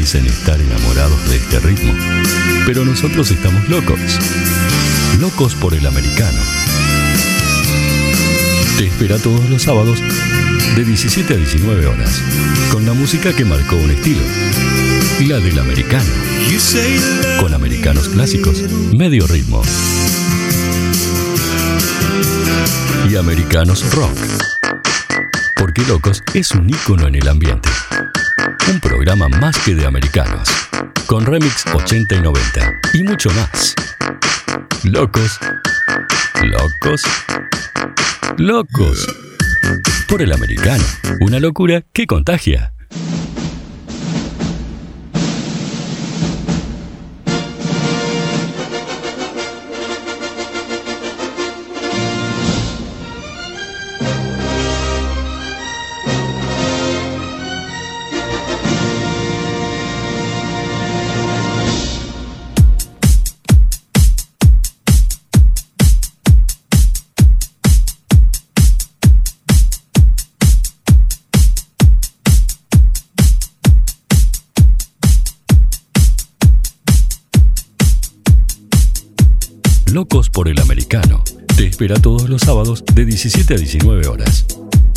dicen estar enamorados de este ritmo, pero nosotros estamos locos. Locos por el americano. Te espera todos los sábados de 17 a 19 horas, con la música que marcó un estilo, la del americano, con americanos clásicos, medio ritmo y americanos rock, porque Locos es un ícono en el ambiente. Un programa más que de americanos, con remix 80 y 90 y mucho más. Locos, locos, locos por el americano. Una locura que contagia. Locos por el americano. Te espera todos los sábados de 17 a 19 horas.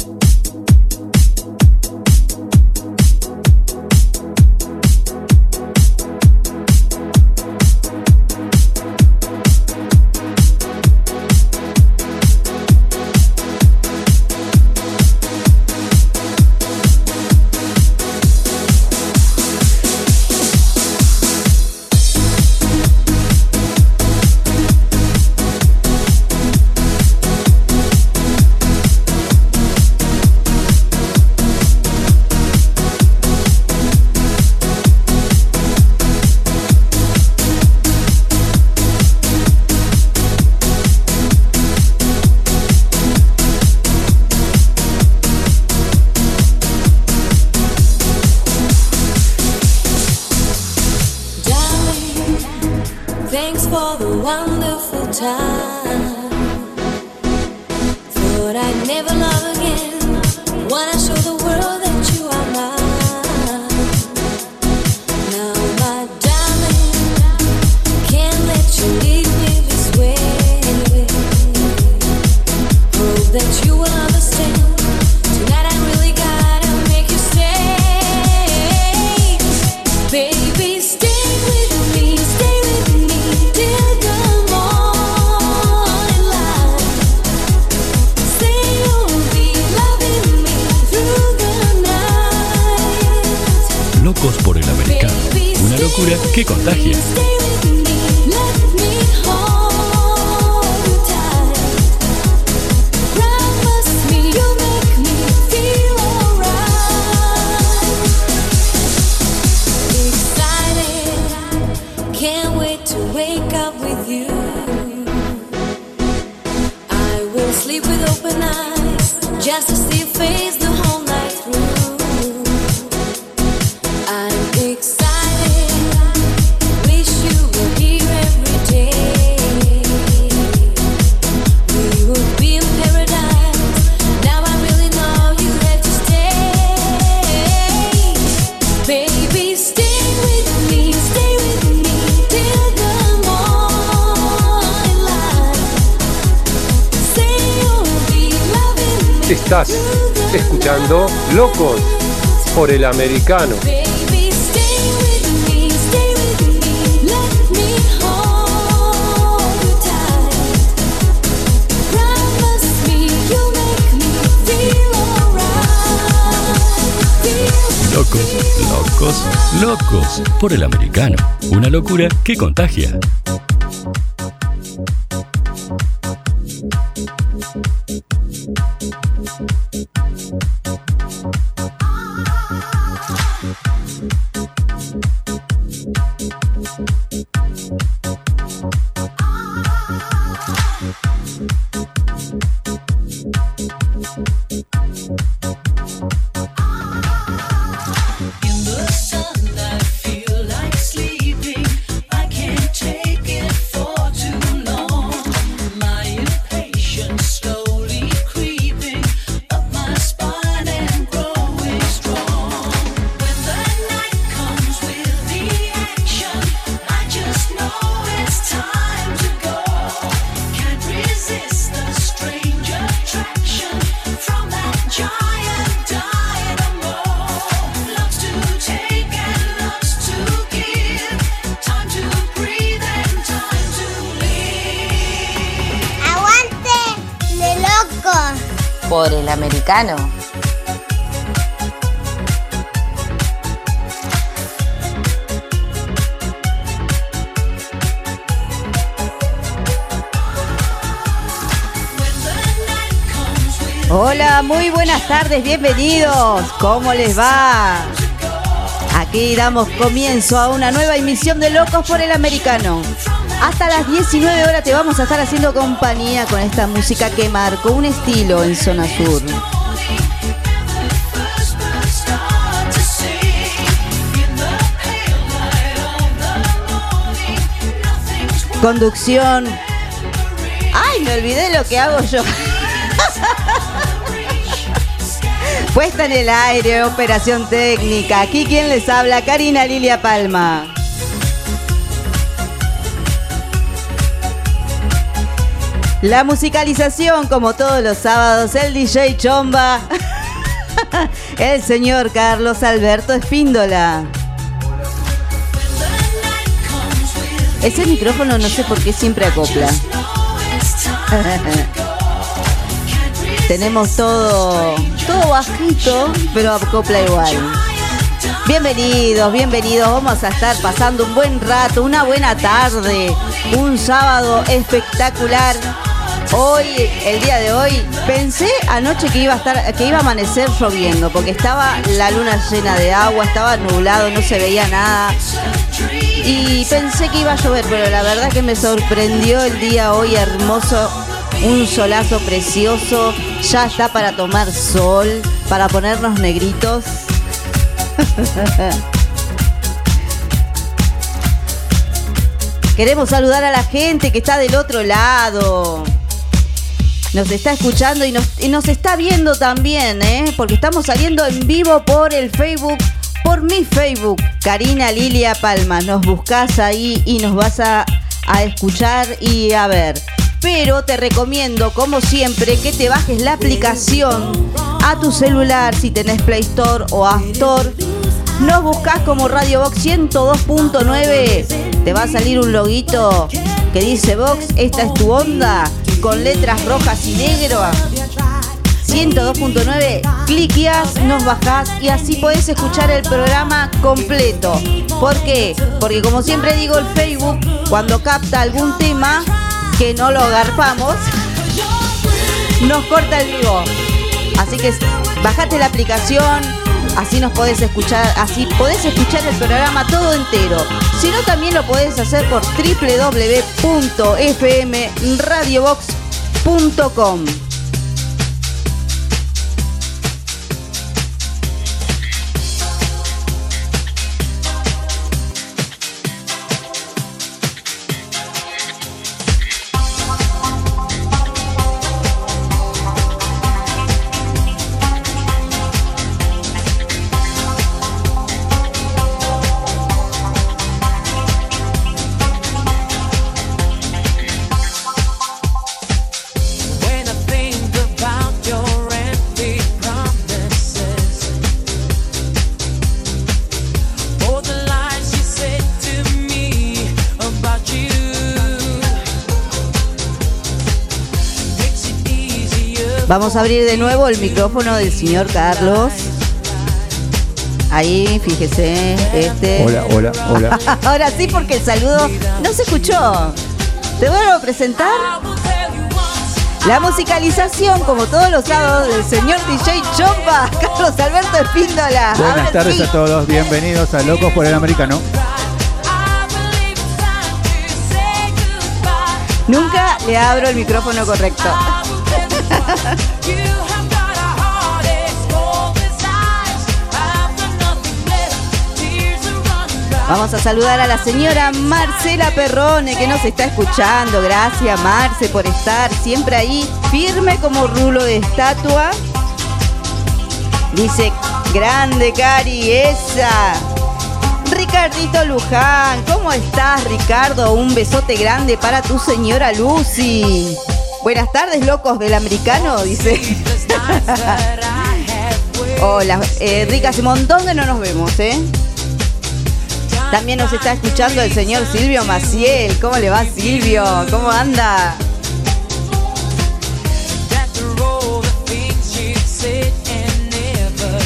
Que contagia. Estás escuchando Locos por el americano. Locos, locos, locos por el americano. Una locura que contagia. For por el americano. Hola, muy buenas tardes, bienvenidos. ¿Cómo les va? Aquí damos comienzo a una nueva emisión de Locos por el Americano. Hasta las 19 horas te vamos a estar haciendo compañía con esta música que marcó un estilo en Zona Sur. Conducción. ¡Ay, me olvidé lo que hago yo! Puesta en el aire, operación técnica. Aquí quien les habla, Karina Lilia Palma. La musicalización, como todos los sábados, el DJ Chomba, el señor Carlos Alberto Espíndola. Ese micrófono no sé por qué siempre acopla. Tenemos todo bajito, pero acopla igual. Bienvenidos, bienvenidos. Vamos a estar pasando un buen rato, una buena tarde, un sábado espectacular. Hoy, el día de hoy, pensé anoche que iba a amanecer lloviendo, porque estaba la luna llena de agua, estaba nublado, no se veía nada. Y pensé que iba a llover, pero la verdad que me sorprendió el día hoy hermoso. Un solazo precioso, ya está para tomar sol, para ponernos negritos. Queremos saludar a la gente que está del otro lado. Nos está escuchando y nos está viendo también, porque estamos saliendo en vivo por el Facebook, por mi Facebook, Karina Lilia Palma. Nos buscás ahí y nos vas a escuchar y a ver. Pero te recomiendo, como siempre, que te bajes la aplicación a tu celular si tenés Play Store o App Store. Nos buscás como Radio Vox 102.9. Te va a salir un loguito que dice Vox, esta es tu onda, con letras rojas y negras. 102.9, cliqueás, nos bajás y así podés escuchar el programa completo. ¿Por qué? Porque como siempre digo, el Facebook, cuando capta algún tema que no lo agarpamos, nos corta el vivo. Así que bajate la aplicación, así nos podés escuchar, así podés escuchar el programa todo entero. Si no, también lo podés hacer por www.fmradiobox.com. Vamos a abrir de nuevo el micrófono del señor Carlos. Ahí, fíjese, Hola. Ahora sí, porque el saludo no se escuchó. Te vuelvo a presentar la musicalización, como todos los sábados, del señor DJ Chomba, Carlos Alberto Espíndola. Buenas tardes a todos, bienvenidos a Locos por el Americano. Nunca le abro el micrófono correcto. Vamos a saludar a la señora Marcela Perrone, que nos está escuchando. Gracias, Marce, por estar siempre ahí, firme como rulo de estatua. Dice, grande Cari, esa. Ricardito Luján, ¿cómo estás, Ricardo? Un besote grande para tu señora Lucy. Buenas tardes, locos del americano, dice. Hola, Rica, hace un montón que no nos vemos, También nos está escuchando el señor Silvio Maciel. ¿Cómo le va, Silvio? ¿Cómo anda?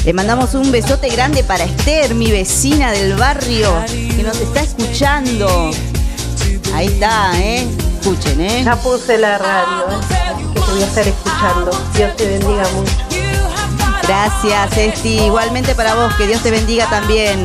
Le mandamos un besote grande para Esther, mi vecina del barrio, que nos está escuchando. Ahí está, escuchen, Ya puse la radio, que te voy a estar escuchando. Dios te bendiga mucho. Gracias, Esti. Igualmente para vos, que Dios te bendiga también.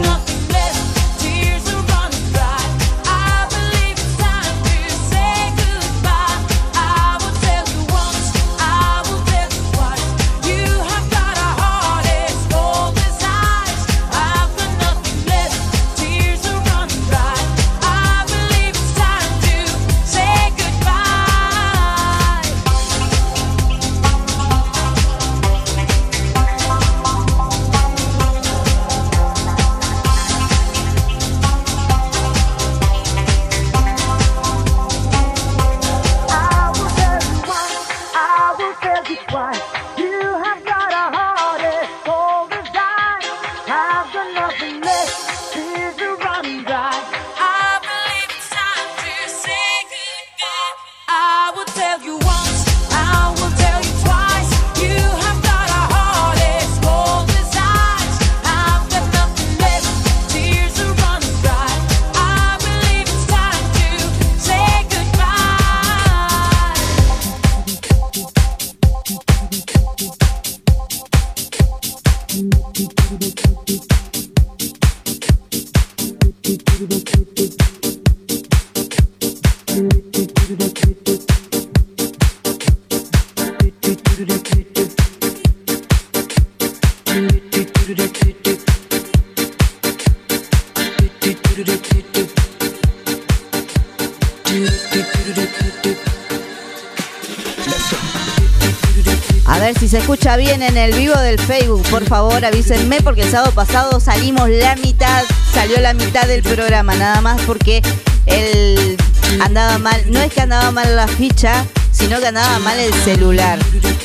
A ver si se escucha bien en el vivo del Facebook, por favor avísenme, porque el sábado pasado salió la mitad del programa, nada más porque él andaba mal. No es que andaba mal la ficha, sino que andaba mal el celular.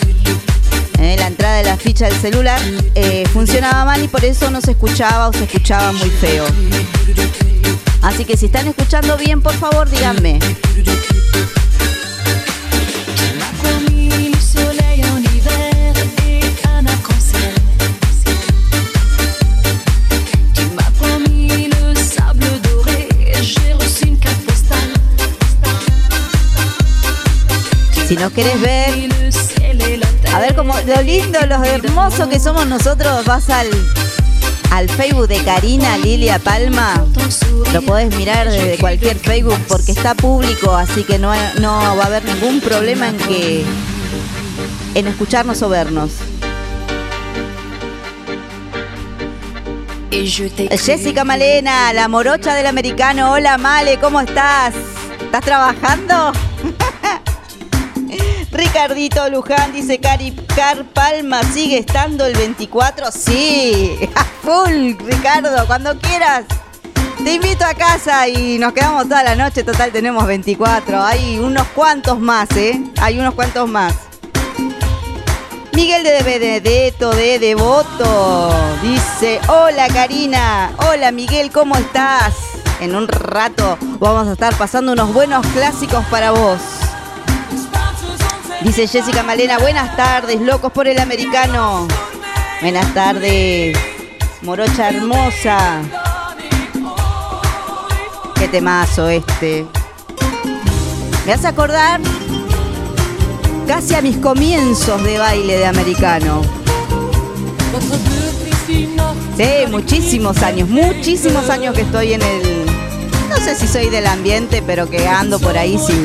La entrada de la ficha del celular funcionaba mal y por eso no se escuchaba o se escuchaba muy feo. Así que si están escuchando bien, por favor díganme. Si no querés ver, a ver como lo lindo, lo hermoso que somos nosotros, vas al Facebook de Karina Lilia Palma. Lo podés mirar desde cualquier Facebook porque está público, así que no va a haber ningún problema en escucharnos o vernos. Jessica Malena, la morocha del americano. Hola Male, ¿cómo estás? ¿Estás trabajando? Ricardito Luján dice, Car Palma sigue estando el 24. Sí, a full, Ricardo, cuando quieras. Te invito a casa y nos quedamos toda la noche. Total, tenemos 24. Hay unos cuantos más, Hay unos cuantos más. Miguel de Benedetto de Devoto dice, hola Karina. Hola Miguel, ¿cómo estás? En un rato vamos a estar pasando unos buenos clásicos para vos. Dice Jessica Malena, buenas tardes, locos por el americano. Buenas tardes, morocha hermosa. Qué temazo este. Me hace acordar casi a mis comienzos de baile de americano. Sí, muchísimos años que estoy en el... No sé si soy del ambiente, pero que ando por ahí, sí.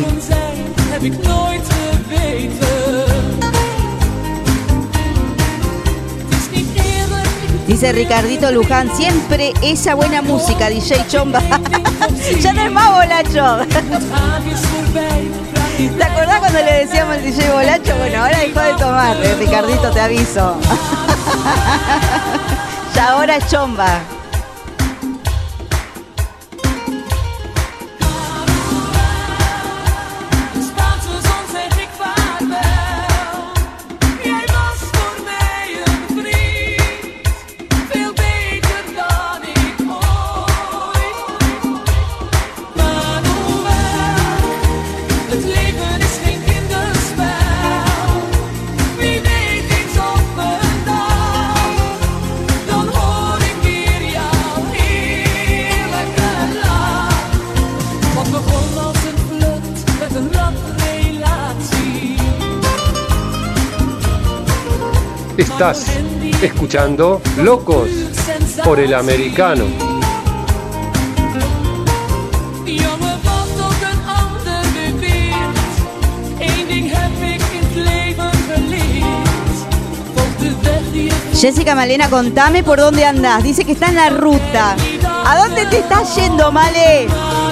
Dice Ricardito Luján, siempre esa buena música, DJ Chomba. Ya no es más bolacho. ¿Te acordás cuando le decíamos al DJ bolacho? Bueno, ahora dejó de tomar, Ricardito, te aviso. Ya ahora es Chomba. Estás escuchando Locos por el Americano. Jessica Malena, contame por dónde andás. Dice que está en la ruta. ¿A dónde te estás yendo, Male?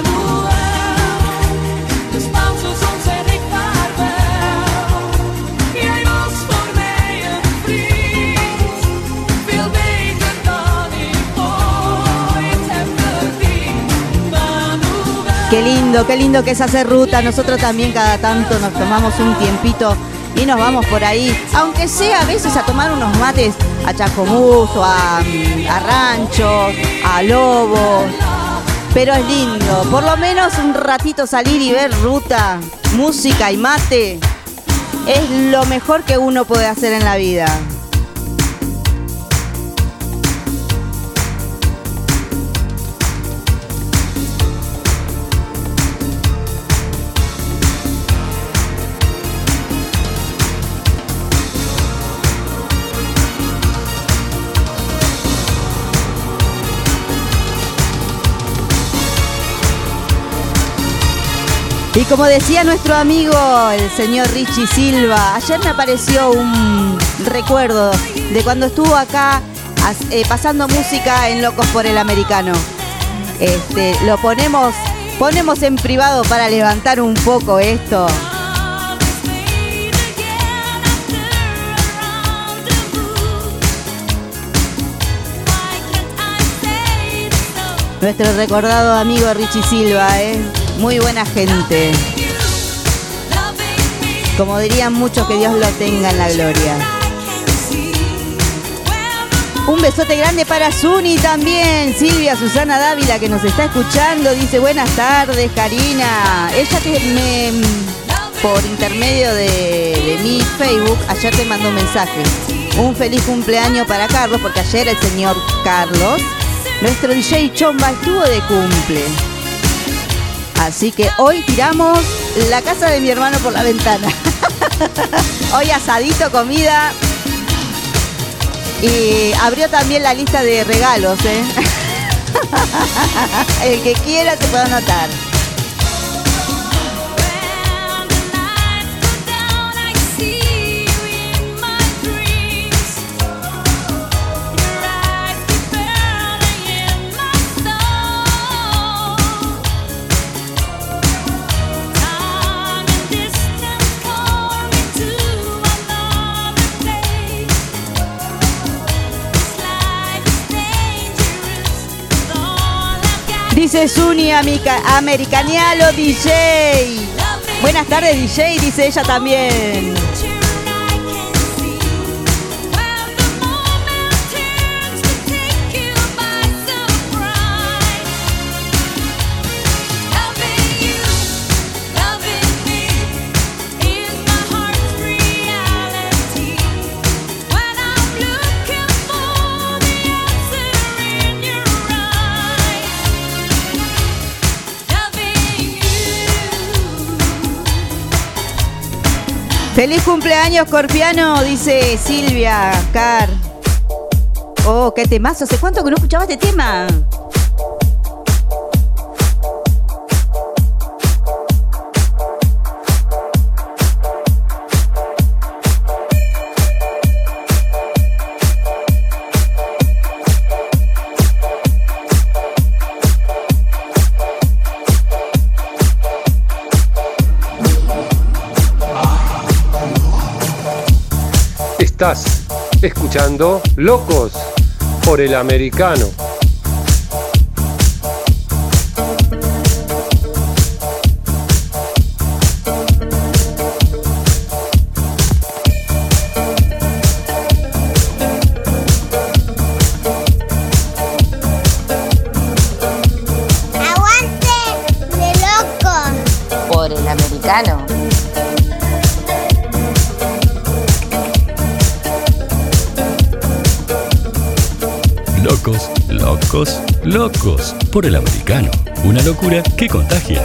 Qué lindo que es hacer ruta. Nosotros también cada tanto nos tomamos un tiempito y nos vamos por ahí, aunque sea a veces a tomar unos mates a Chascomús o a Rancho, a Lobo. Pero es lindo, por lo menos un ratito salir y ver ruta, música y mate. Es lo mejor que uno puede hacer en la vida. Y como decía nuestro amigo, el señor Richie Silva, ayer me apareció un recuerdo de cuando estuvo acá pasando música en Locos por el Americano. Lo ponemos en privado para levantar un poco esto. Nuestro recordado amigo Richie Silva, muy buena gente. Como dirían muchos, que Dios lo tenga en la gloria. Un besote grande para Zuni también. Silvia Susana Dávila, que nos está escuchando, dice buenas tardes, Karina. Ella que por intermedio de mi Facebook, ayer te mandó un mensaje. Un feliz cumpleaños para Carlos, porque ayer el señor Carlos, nuestro DJ Chomba, estuvo de cumple. Así que hoy tiramos la casa de mi hermano por la ventana. Hoy asadito, comida. Y abrió también la lista de regalos, El que quiera se puede anotar. Dice Zuni, americanealo DJ. Buenas tardes, DJ, dice ella también. Feliz cumpleaños, Scorpiano, dice Silvia Car. Oh, qué temazo. ¿Hace cuánto que no escuchaba este tema? Estás escuchando Locos por el Americano. ¡Aguante de Locos por el Americano! Locos, locos, locos por el Americano. Una locura que contagia.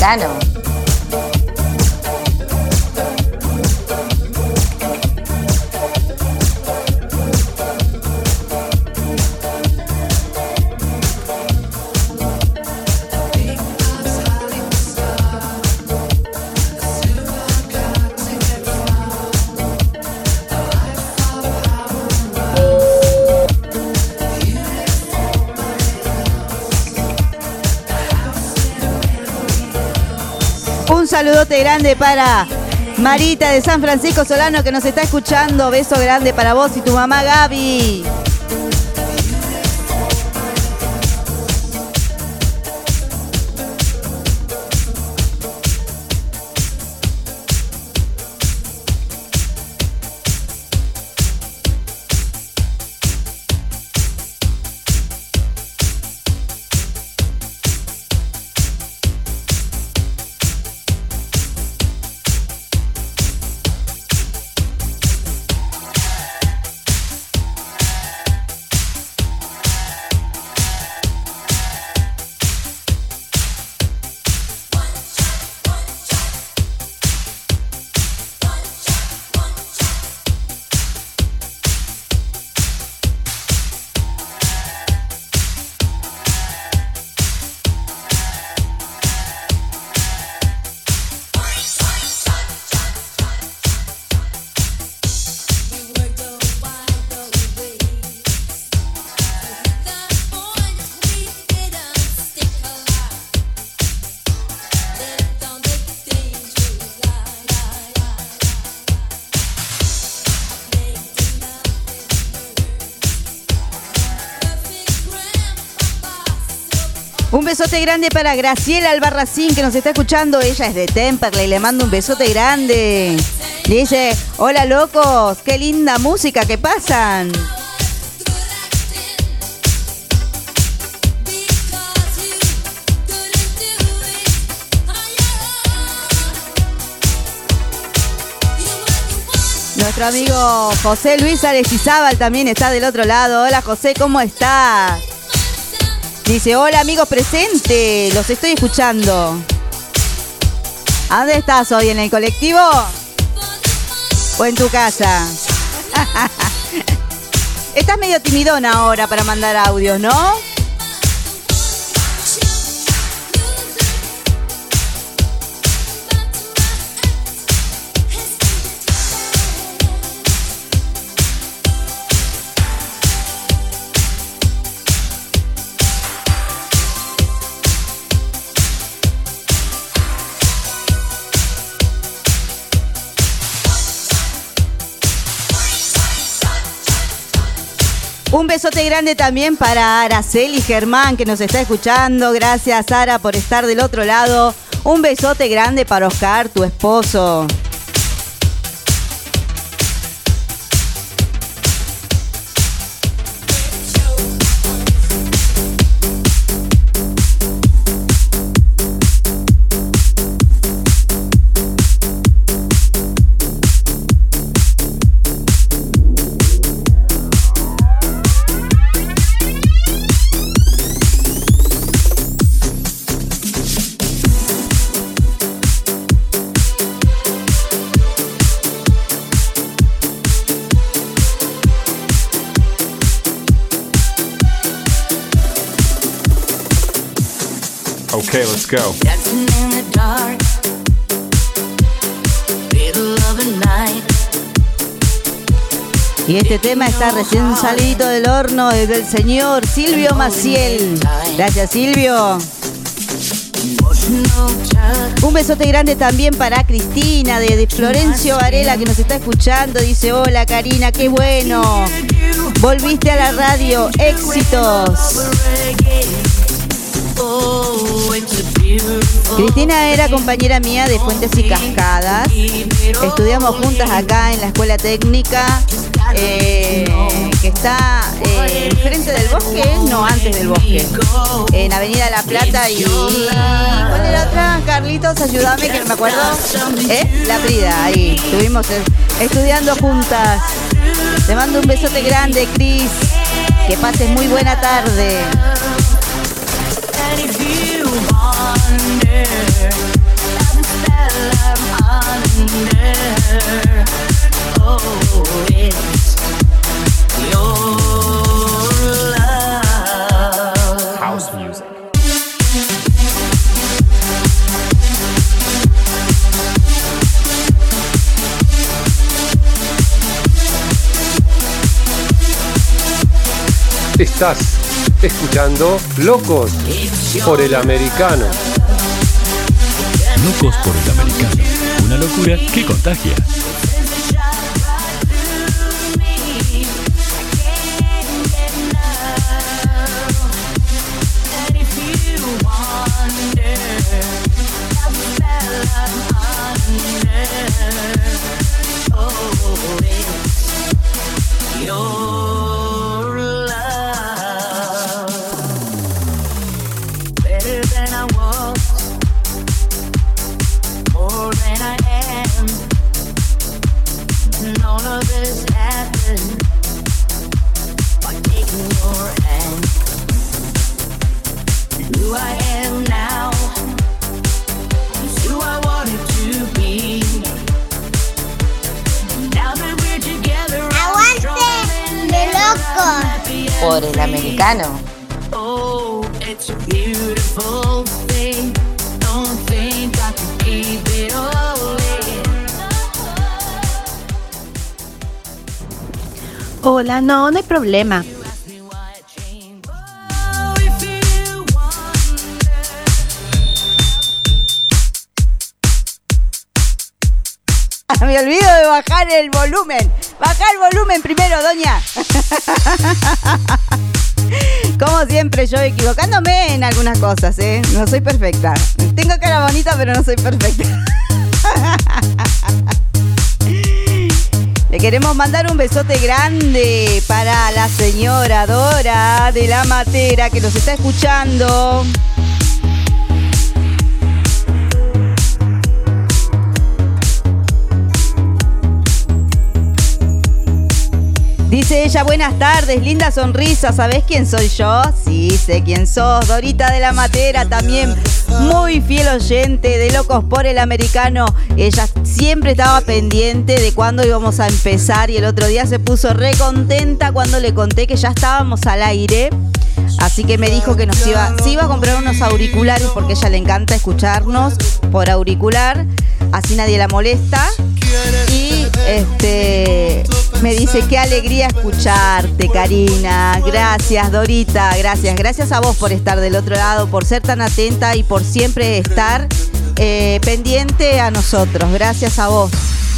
americano. Un saludote grande para Marita de San Francisco Solano que nos está escuchando. Beso grande para vos y tu mamá Gaby. Un besote grande para Graciela Albarracín que nos está escuchando. Ella es de Temperley, le mando un besote grande. Dice, hola locos, qué linda música que pasan. Nuestro amigo José Luis Arechizábal también está del otro lado. Hola José, ¿cómo estás? Dice, hola amigos presentes, los estoy escuchando. ¿A dónde estás hoy? ¿En el colectivo? ¿O en tu casa? Estás medio timidón ahora para mandar audios, ¿no? Un besote grande también para Araceli Germán que nos está escuchando. Gracias, Sara, por estar del otro lado. Un besote grande para Oscar, tu esposo. Okay, let's go. Y este tema está recién salido del horno desde el señor Silvio Maciel. Gracias, Silvio. Un besote grande también para Cristina de Florencio Varela que nos está escuchando. Dice, hola Karina, qué bueno. Volviste a la radio, éxitos. Cristina era compañera mía de Fuentes y Cascadas. Estudiamos juntas acá en la escuela técnica que está enfrente del bosque, no, antes del bosque, en Avenida La Plata y ¿cuál era otra? Carlitos, ayúdame que no me acuerdo. La Brida, ahí estuvimos estudiando juntas. Te mando un besote grande, Cris. Que pases muy buena tarde. House music. Estás escuchando Locos por el Americano. Locos por el Americano. Una locura que contagia. Por el Americano. Hola, no hay problema. Me olvido de bajar el volumen. Baja el volumen primero, doña. Como siempre, yo equivocándome en algunas cosas, ¿eh? No soy perfecta. Tengo cara bonita, pero no soy perfecta. Le queremos mandar un besote grande para la señora Dora de la Matera, que nos está escuchando. Dice ella, buenas tardes, linda sonrisa, ¿sabés quién soy yo? Sí, sé quién sos, Dorita de la Matera, también muy fiel oyente de Locos por el Americano. Ella siempre estaba pendiente de cuándo íbamos a empezar y el otro día se puso re contenta cuando le conté que ya estábamos al aire. Así que me dijo que se iba a comprar unos auriculares porque a ella le encanta escucharnos por auricular, así nadie la molesta. Y me dice, qué alegría escucharte, Karina. Gracias, Dorita, gracias. Gracias a vos por estar del otro lado, por ser tan atenta y por siempre estar pendiente a nosotros. Gracias a vos.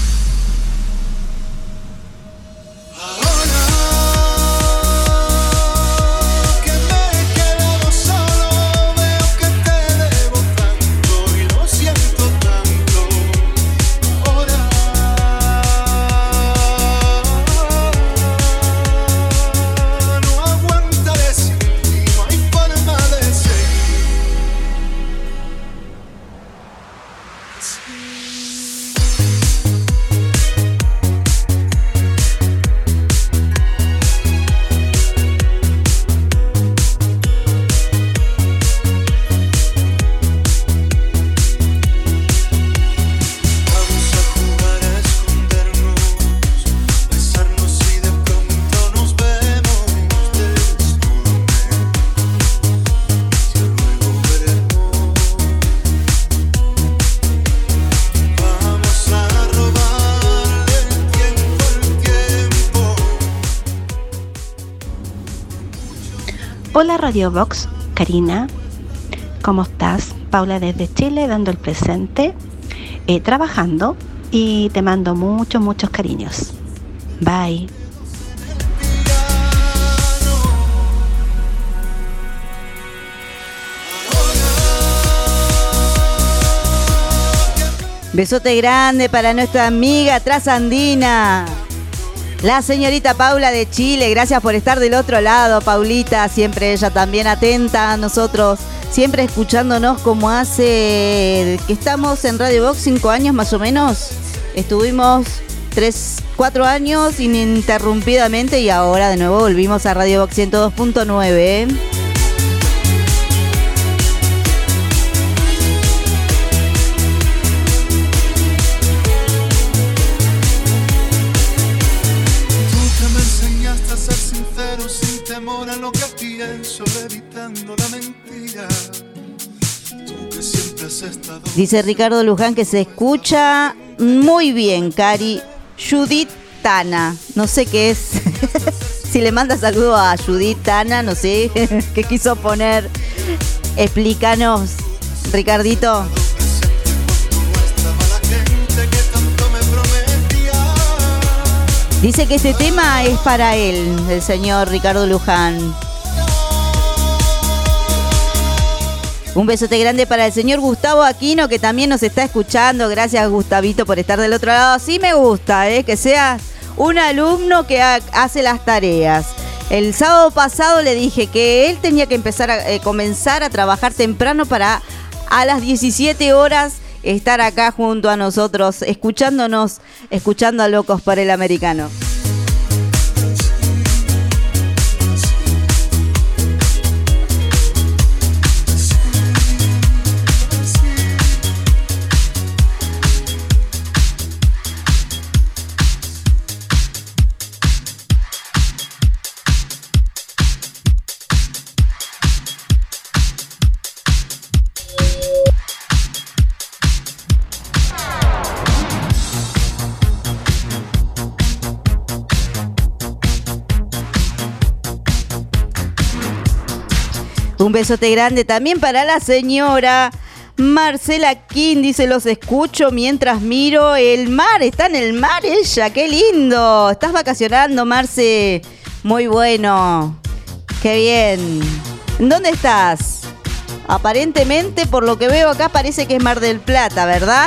Hola Radio Box, Karina, ¿cómo estás? Paula desde Chile dando el presente, trabajando y te mando muchos cariños. Bye. Besote grande para nuestra amiga trasandina, la señorita Paula de Chile. Gracias por estar del otro lado, Paulita. Siempre ella también atenta a nosotros, siempre escuchándonos como hace que estamos en Radio Box 5 años más o menos. Estuvimos 4 años ininterrumpidamente y ahora de nuevo volvimos a Radio Box 102.9. Dice Ricardo Luján que se escucha muy bien, Cari. Judith Tana, no sé qué es. Si le manda saludo a Judith Tana, no sé qué quiso poner. Explícanos, Ricardito. Dice que este tema es para él, el señor Ricardo Luján. Un besote grande para el señor Gustavo Aquino, que también nos está escuchando. Gracias, Gustavito, por estar del otro lado. Sí me gusta, que seas un alumno que hace las tareas. El sábado pasado le dije que él tenía que comenzar a trabajar temprano para a las 17 horas estar acá junto a nosotros, escuchando a Locos por el Americano. Un besote grande también para la señora Marcela King. Dice, los escucho mientras miro el mar. Está en el mar ella, qué lindo. Estás vacacionando, Marce. Muy bueno. Qué bien. ¿Dónde estás? Aparentemente, por lo que veo acá, parece que es Mar del Plata, ¿verdad?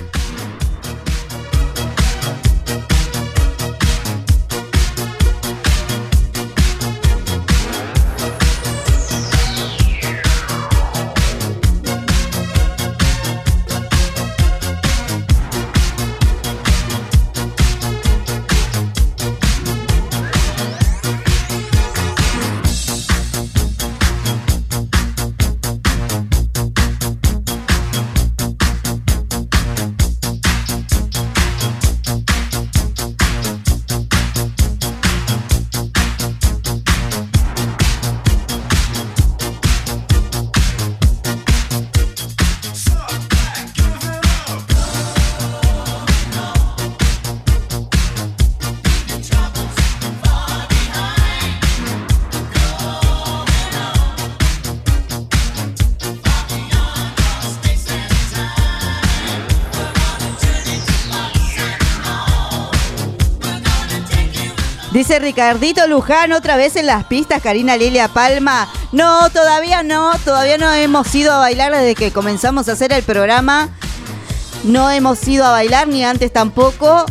Dice Ricardito Luján, otra vez en las pistas, Karina Lilia Palma. No, todavía no hemos ido a bailar desde que comenzamos a hacer el programa. No hemos ido a bailar, ni antes tampoco.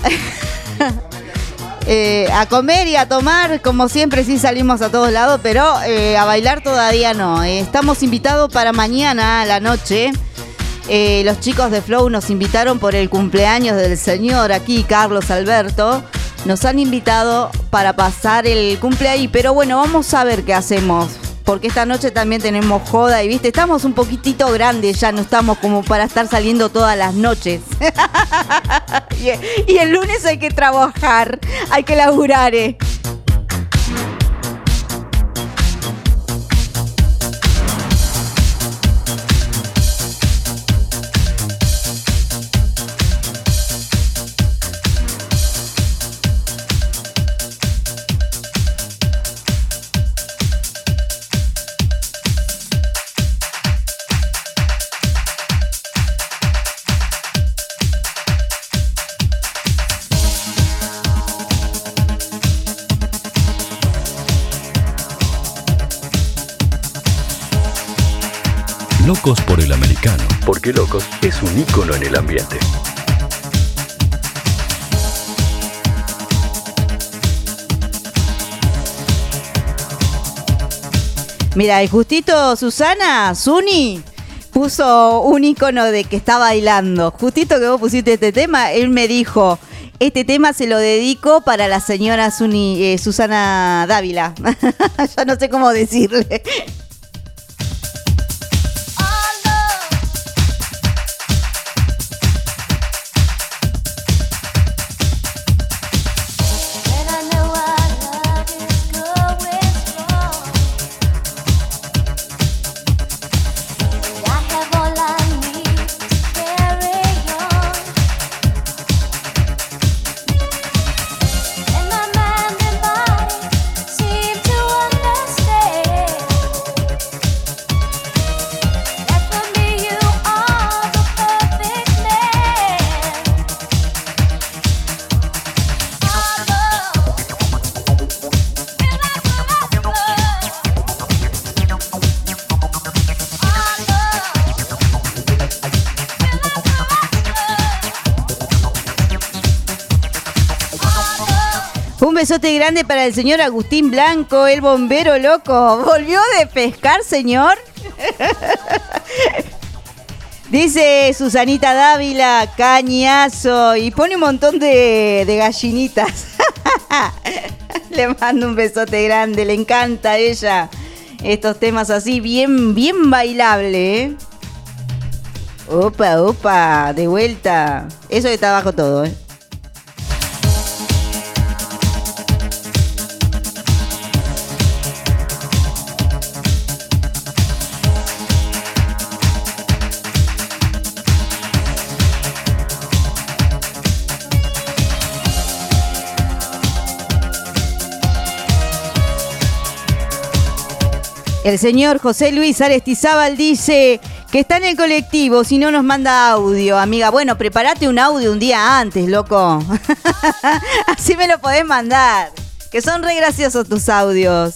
A comer y a tomar, como siempre sí salimos a todos lados, pero a bailar todavía no. Estamos invitados para mañana a la noche. Los chicos de Flow nos invitaron por el cumpleaños del señor aquí, Carlos Alberto. Nos han invitado para pasar el cumpleaños, pero bueno, vamos a ver qué hacemos. Porque esta noche también tenemos joda y, viste, estamos un poquitito grandes, ya no estamos como para estar saliendo todas las noches. Y el lunes hay que trabajar, hay que laburar, Locos por el Americano, porque Locos es un ícono en el ambiente. Mira, y justito Susana, Zuni, puso un ícono de que está bailando. Justito que vos pusiste este tema, él me dijo, este tema se lo dedico para la señora Susana Dávila. Ya no sé cómo decirle. Un besote grande para el señor Agustín Blanco, el bombero loco. ¿Volvió de pescar, señor? Dice Susanita Dávila, cañazo. Y pone un montón de gallinitas. Le mando un besote grande, le encanta a ella estos temas así, bien bailable, ¿eh? Opa, de vuelta. Eso está abajo todo, ¿eh? El señor José Luis Arestizábal dice que está en el colectivo, si no nos manda audio, amiga. Bueno, prepárate un audio un día antes, loco. Así me lo podés mandar, que son re graciosos tus audios.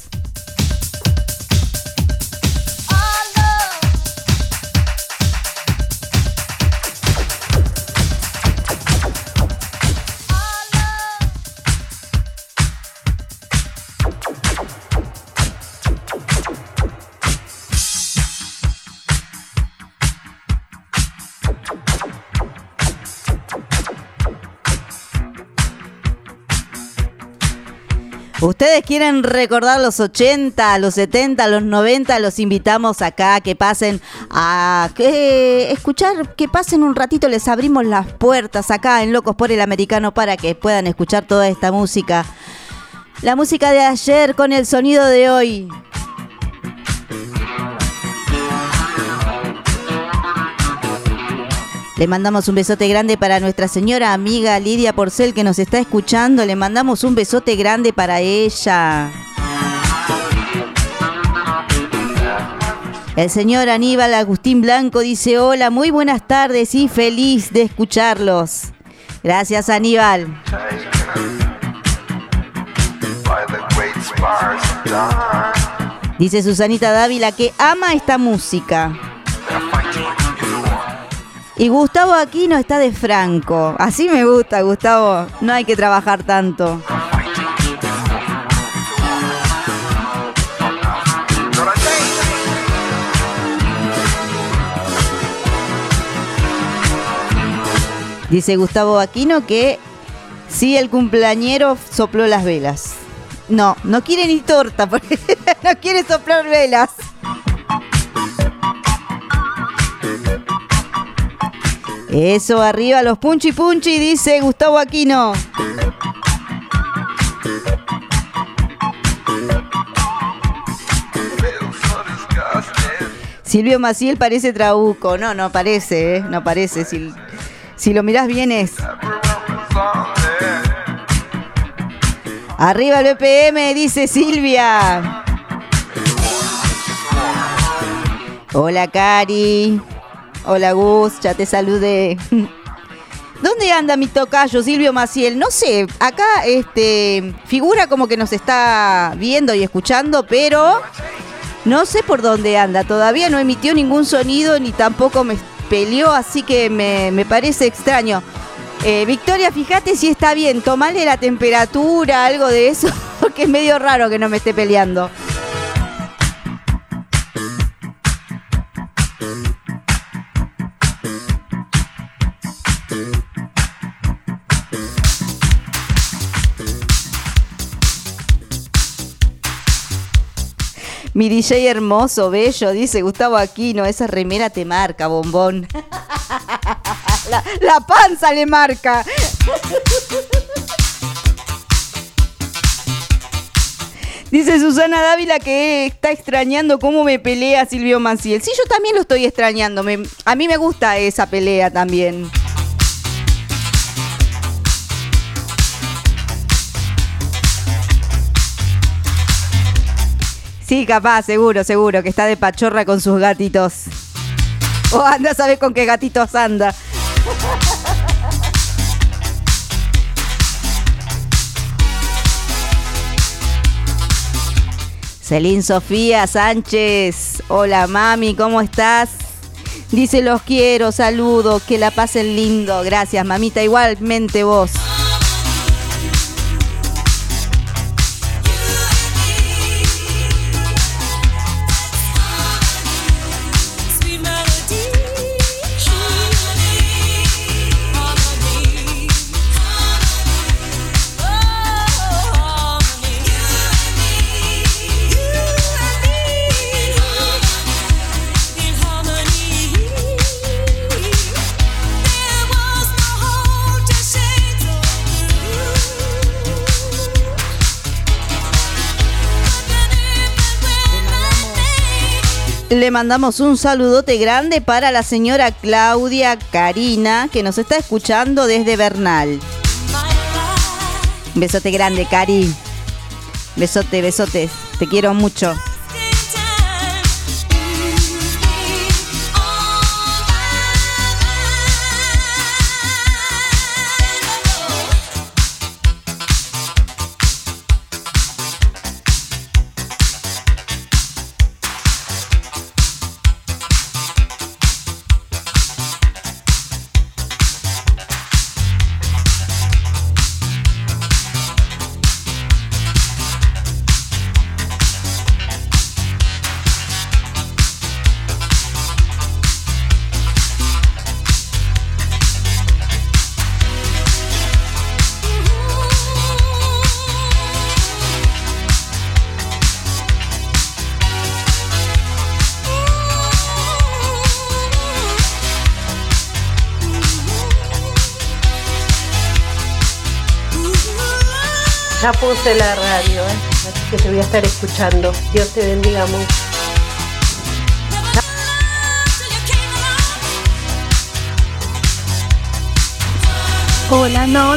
Ustedes quieren recordar los 80, los 70, los 90, los invitamos acá, que pasen a escuchar, que pasen un ratito, les abrimos las puertas acá en Locos por el Americano para que puedan escuchar toda esta música. La música de ayer con el sonido de hoy. Le mandamos un besote grande para nuestra señora amiga Lidia Porcel, que nos está escuchando. Le mandamos un besote grande para ella. El señor Aníbal Agustín Blanco dice: hola, muy buenas tardes y feliz de escucharlos. Gracias, Aníbal. Dice Susanita Dávila que ama esta música. Y Gustavo Aquino está de franco. Así me gusta, Gustavo. No hay que trabajar tanto. Dice Gustavo Aquino que sí, el cumpleañero sopló las velas. No quiere ni torta, porque no quiere soplar velas. Eso, arriba los punchi, dice Gustavo Aquino. Silvio Maciel parece trabuco. No parece, no parece. Si lo mirás bien es. Arriba el BPM, dice Silvia. Hola, Cari. Hola, Gus, ya te saludé. ¿Dónde anda mi tocayo, Silvio Maciel? No sé, acá figura como que nos está viendo y escuchando, pero no sé por dónde anda. Todavía no emitió ningún sonido ni tampoco me peleó, así que me parece extraño. Victoria, fíjate si está bien, tomale la temperatura, algo de eso, porque es medio raro que no me esté peleando. Mi DJ hermoso, bello, dice Gustavo Aquino, esa remera te marca, bombón. La panza le marca. Dice Susana Dávila que está extrañando cómo me pelea Silvio Maciel. Sí, yo también lo estoy extrañando. A mí me gusta esa pelea también. Sí, capaz, seguro, que está de pachorra con sus gatitos. O anda a saber con qué gatitos anda. Celín Sofía Sánchez. Hola, mami, ¿cómo estás? Dice, los quiero, saludo, que la pasen lindo. Gracias, mamita, igualmente vos. Le mandamos un saludote grande para la señora Claudia Karina, que nos está escuchando desde Bernal. Besote grande, Cari. Besote, besotes. Te quiero mucho. Ya puse la radio, así que te voy a estar escuchando. Dios te bendiga mucho. Hola, no.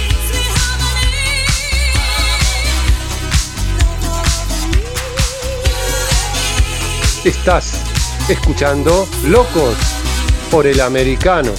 Estás escuchando Locos por el Americano.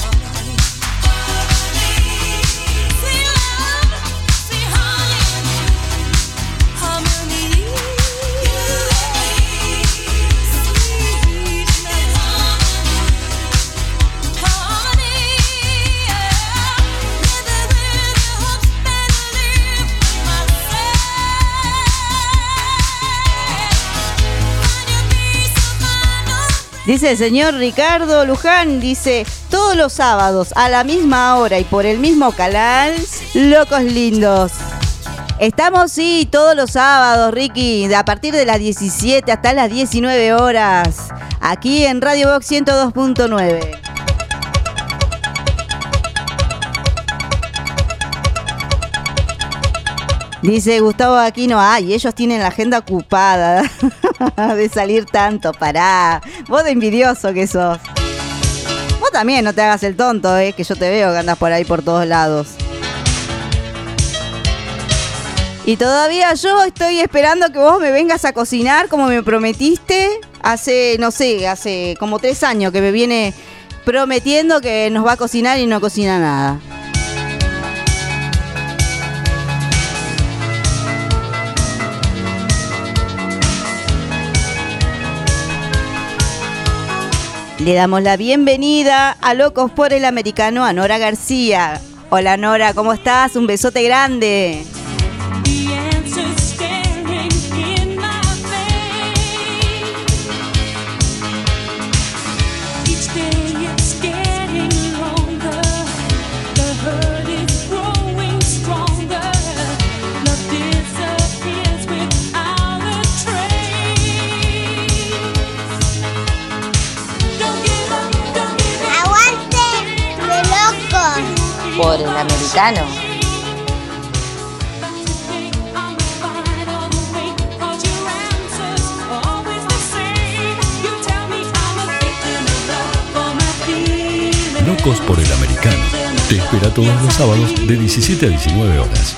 Dice el señor Ricardo Luján, dice, todos los sábados a la misma hora y por el mismo canal, Locos Lindos. Estamos, sí, todos los sábados, Ricky, a partir de las 17 hasta las 19 horas, aquí en Radio Box 102.9. Dice Gustavo Aquino, ay, ellos tienen la agenda ocupada de salir tanto, pará. Vos de envidioso que sos. Vos también no te hagas el tonto, que yo te veo que andas por ahí por todos lados. Y todavía yo estoy esperando que vos me vengas a cocinar como me prometiste. Hace como 3 años que me viene prometiendo que nos va a cocinar y no cocina nada. Le damos la bienvenida a Locos por el Americano a Nora García. Hola Nora, ¿cómo estás? Un besote grande. Por el Americano. Locos por el Americano. Te espera todos los sábados de 17 a 19 horas.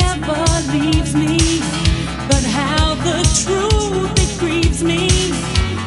Never leaves me, but how the truth it grieves me.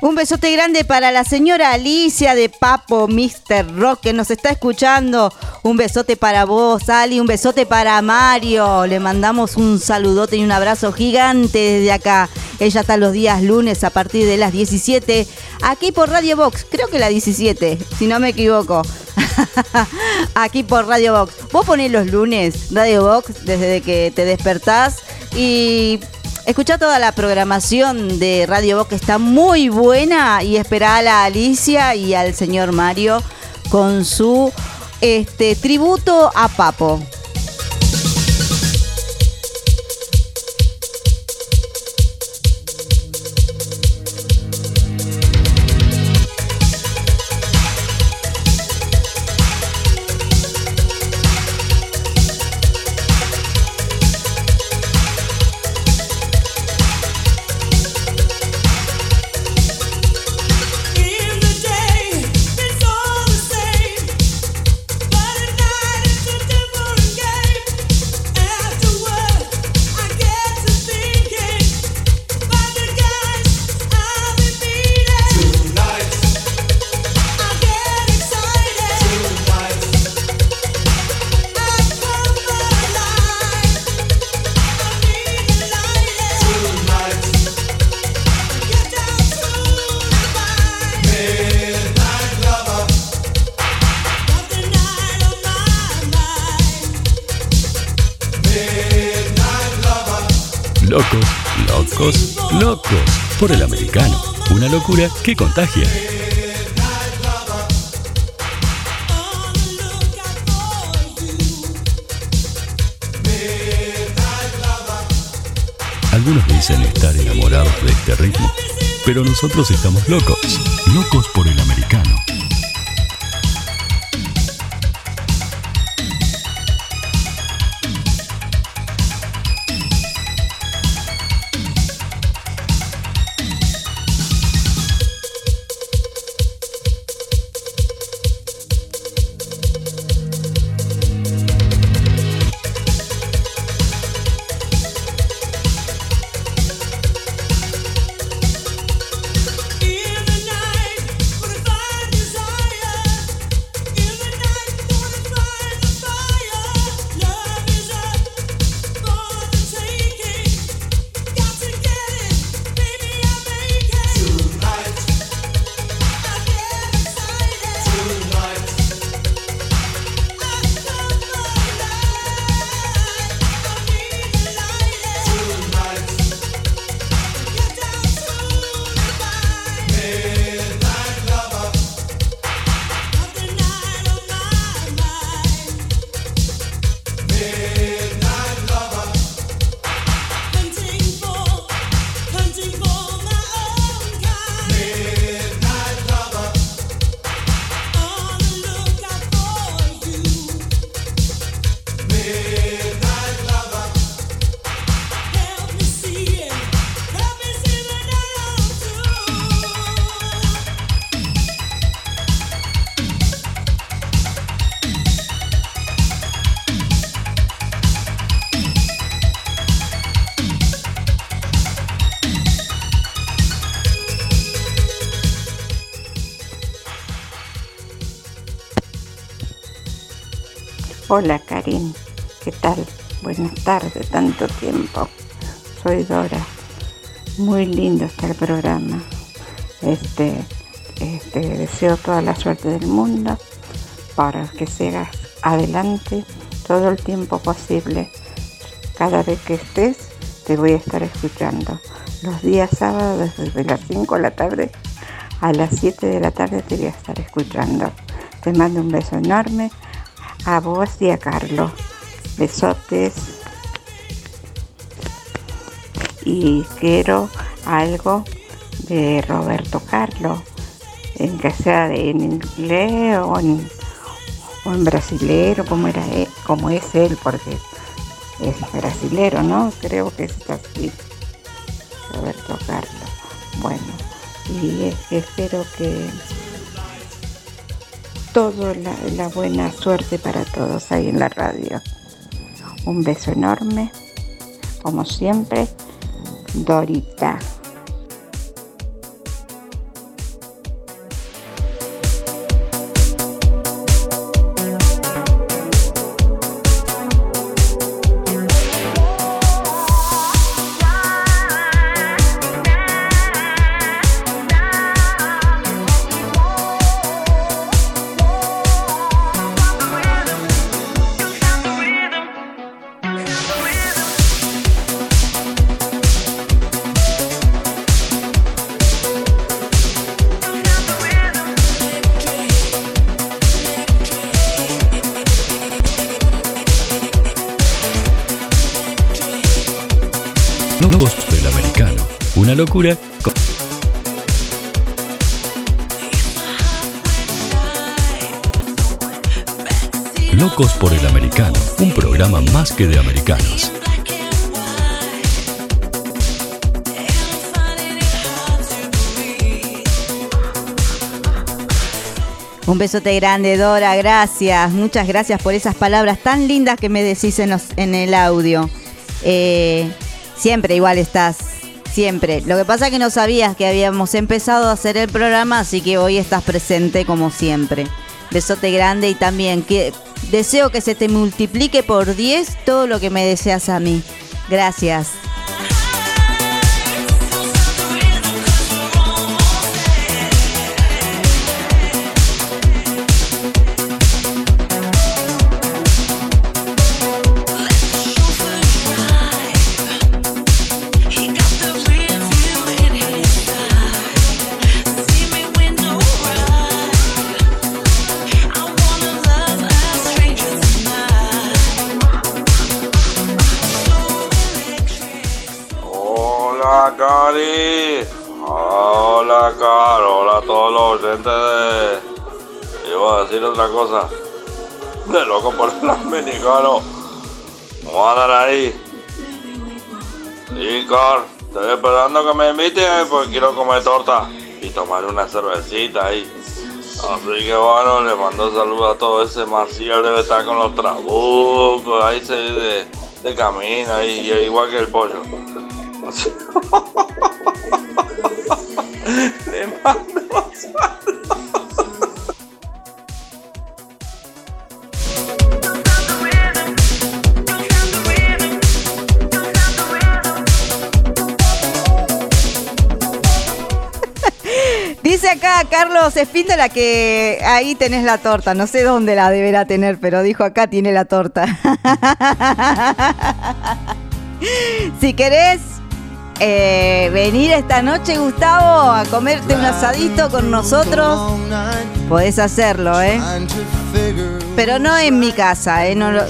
Un besote grande para la señora Alicia de Papo Mr. Rock que nos está escuchando. Un besote para vos, Ali. Un besote para Mario. Le mandamos un saludote y un abrazo gigante desde acá. Ella está los días lunes a partir de las 17. Aquí por Radio Box. Creo que la 17, si no me equivoco. Aquí por Radio Box. Vos ponés los lunes Radio Box desde que te despertás y escuchá toda la programación de Radio Box, que está muy buena, y esperá a la Alicia y al señor Mario con su tributo a Papo. Locos por el americano. Una locura que contagia. Algunos dicen estar enamorados de este ritmo, pero nosotros estamos locos por el americano. Hola Karin, ¿qué tal? Buenas tardes, tanto tiempo. Soy Dora. Muy lindo está el programa. Deseo toda la suerte del mundo para que sigas adelante todo el tiempo posible. Cada vez que estés te voy a estar escuchando. Los días sábados desde las 5 de la tarde a las 7 de la tarde te voy a estar escuchando. Te mando un beso enorme a vos y a Carlos. Besotes. Y quiero algo de Roberto Carlos, en que sea en inglés o en brasilero, como es él, porque es brasilero, ¿no? Creo que es así, Roberto Carlos. Bueno, y espero que toda la buena suerte para todos ahí en la radio. Un beso enorme, como siempre, Dorita. Una locura. Locos por el Americano, un programa más que de americanos. Un besote grande, Dora, gracias. Muchas gracias por esas palabras tan lindas que me decís en el audio. Siempre igual estás, siempre. Lo que pasa es que no sabías que habíamos empezado a hacer el programa, así que hoy estás presente como siempre. Besote grande y también que deseo que se te multiplique por 10 todo lo que me deseas a mí. Gracias. Cari, hola Caro, hola a todos los oyentes de... Iba a decir otra cosa. De loco por el americano. Vamos a dar ahí. Sí, Car, estoy esperando que me inviten porque quiero comer torta y tomar una cervecita ahí. Así que bueno, le mando saludos a todo ese Maciel, debe estar con los trabucos, ahí se de camino, ahí, igual que el pollo. Le mando saludos. Dice acá Carlos Espíndola que ahí tenés la torta. No sé dónde la deberá tener, pero dijo acá tiene la torta. Si querés venir esta noche, Gustavo, a comerte un asadito con nosotros, podés hacerlo, pero no en mi casa, no lo...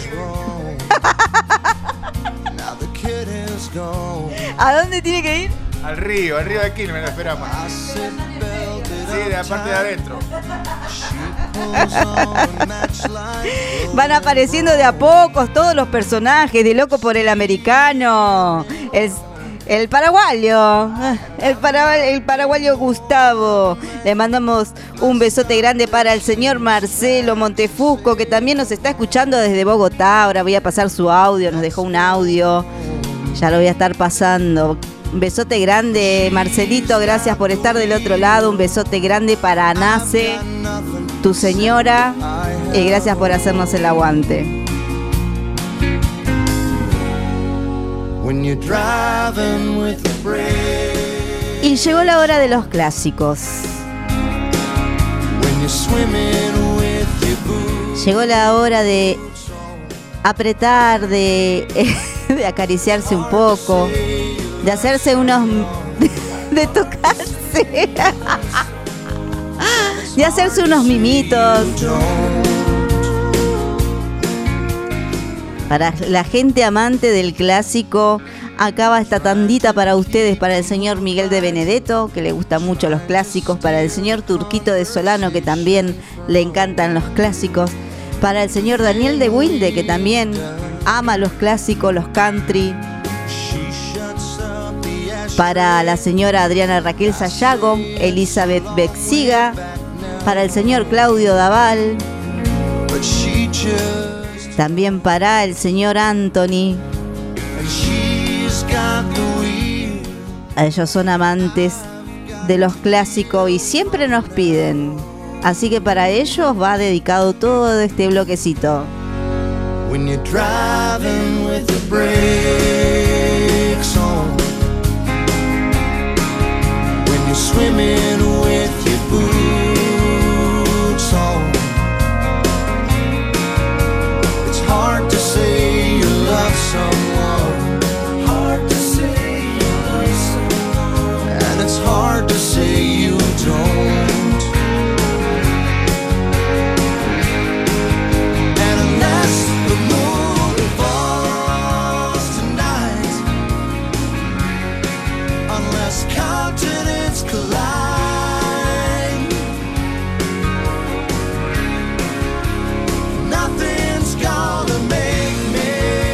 ¿A dónde tiene que ir? Al río de Quilmes, lo esperamos. Sí, de la parte de adentro. Van apareciendo de a pocos todos los personajes de Loco por el Americano. El paraguayo, el paraguayo Gustavo. Le mandamos un besote grande para el señor Marcelo Montefusco, que también nos está escuchando desde Bogotá. Ahora voy a pasar su audio, nos dejó un audio. Ya lo voy a estar pasando. Un besote grande, Marcelito, gracias por estar del otro lado. Un besote grande para Anace, tu señora, y gracias por hacernos el aguante. Y llegó la hora de los clásicos. Llegó la hora de apretar, de acariciarse un poco, de hacerse unos... de tocarse, de hacerse unos mimitos. Para la gente amante del clásico, acaba esta tandita para ustedes, para el señor Miguel de Benedetto, que le gustan mucho los clásicos, para el señor Turquito de Solano, que también le encantan los clásicos, para el señor Daniel de Wilde, que también ama los clásicos, los country, para la señora Adriana Raquel Sayago, Elizabeth Bexiga, para el señor Claudio Daval, también para el señor Anthony. Ellos son amantes de los clásicos y siempre nos piden. Así que para ellos va dedicado todo este bloquecito. When you're driving with the brakes on, when you're swimming with your boots on, it's hard to say you love someone, hard to say you love someone, and it's hard to say you don't. And unless the moon falls tonight, unless continents collide. Nothing's gonna make me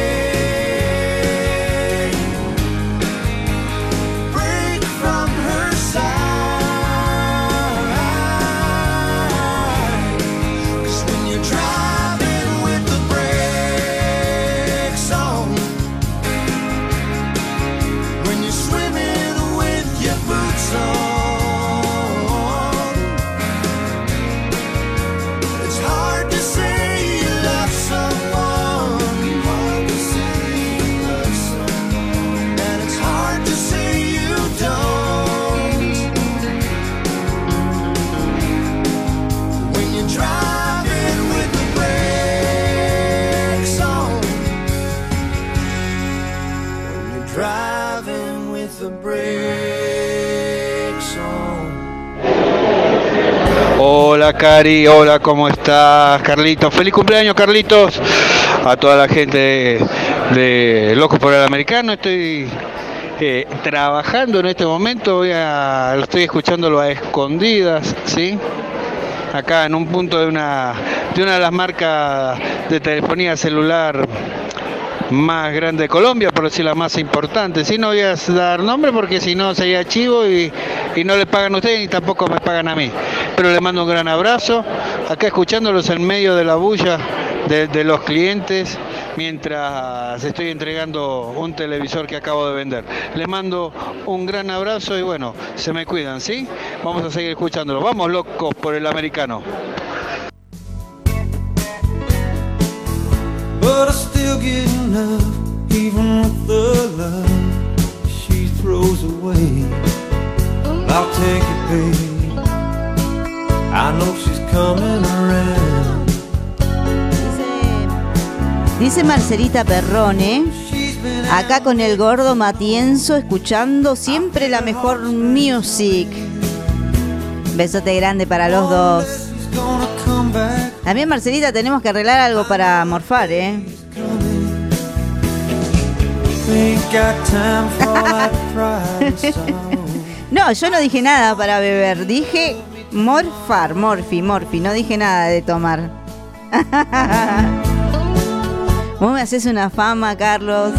break from her side. 'Cause when you're driving with the brakes on, when you're swimming with your boots on, it's hard to say you love someone, hard to say you love someone, and it's hard to say you don't. When you're driving with the brakes on, when you're driving with the brakes on. Hola Cari, hola, ¿cómo estás Carlitos? Feliz cumpleaños Carlitos, a toda la gente de Locos por el Americano. Estoy trabajando en este momento, lo estoy escuchándolo a escondidas, ¿sí? Acá en un punto de una de las marcas de telefonía celular más grande de Colombia, por decir la más importante. Sí, no voy a dar nombre porque si no sería chivo y no le pagan a ustedes y tampoco me pagan a mí. Pero le mando un gran abrazo, acá escuchándolos en medio de la bulla de los clientes mientras estoy entregando un televisor que acabo de vender. Les mando un gran abrazo y bueno, se me cuidan, ¿sí? Vamos a seguir escuchándolo. Vamos locos por el americano. But I still get enough, even with the love she throws away. I'll take it, babe. I know she's coming around. Dice Marcelita Perrone, acá con el gordo Matienzo, escuchando siempre la mejor music. Besote grande para los dos. También, Marcelita, tenemos que arreglar algo para morfar, ¿eh? No, yo no dije nada para beber. Dije morfar, morfi. No dije nada de tomar. Vos me haces una fama, Carlos.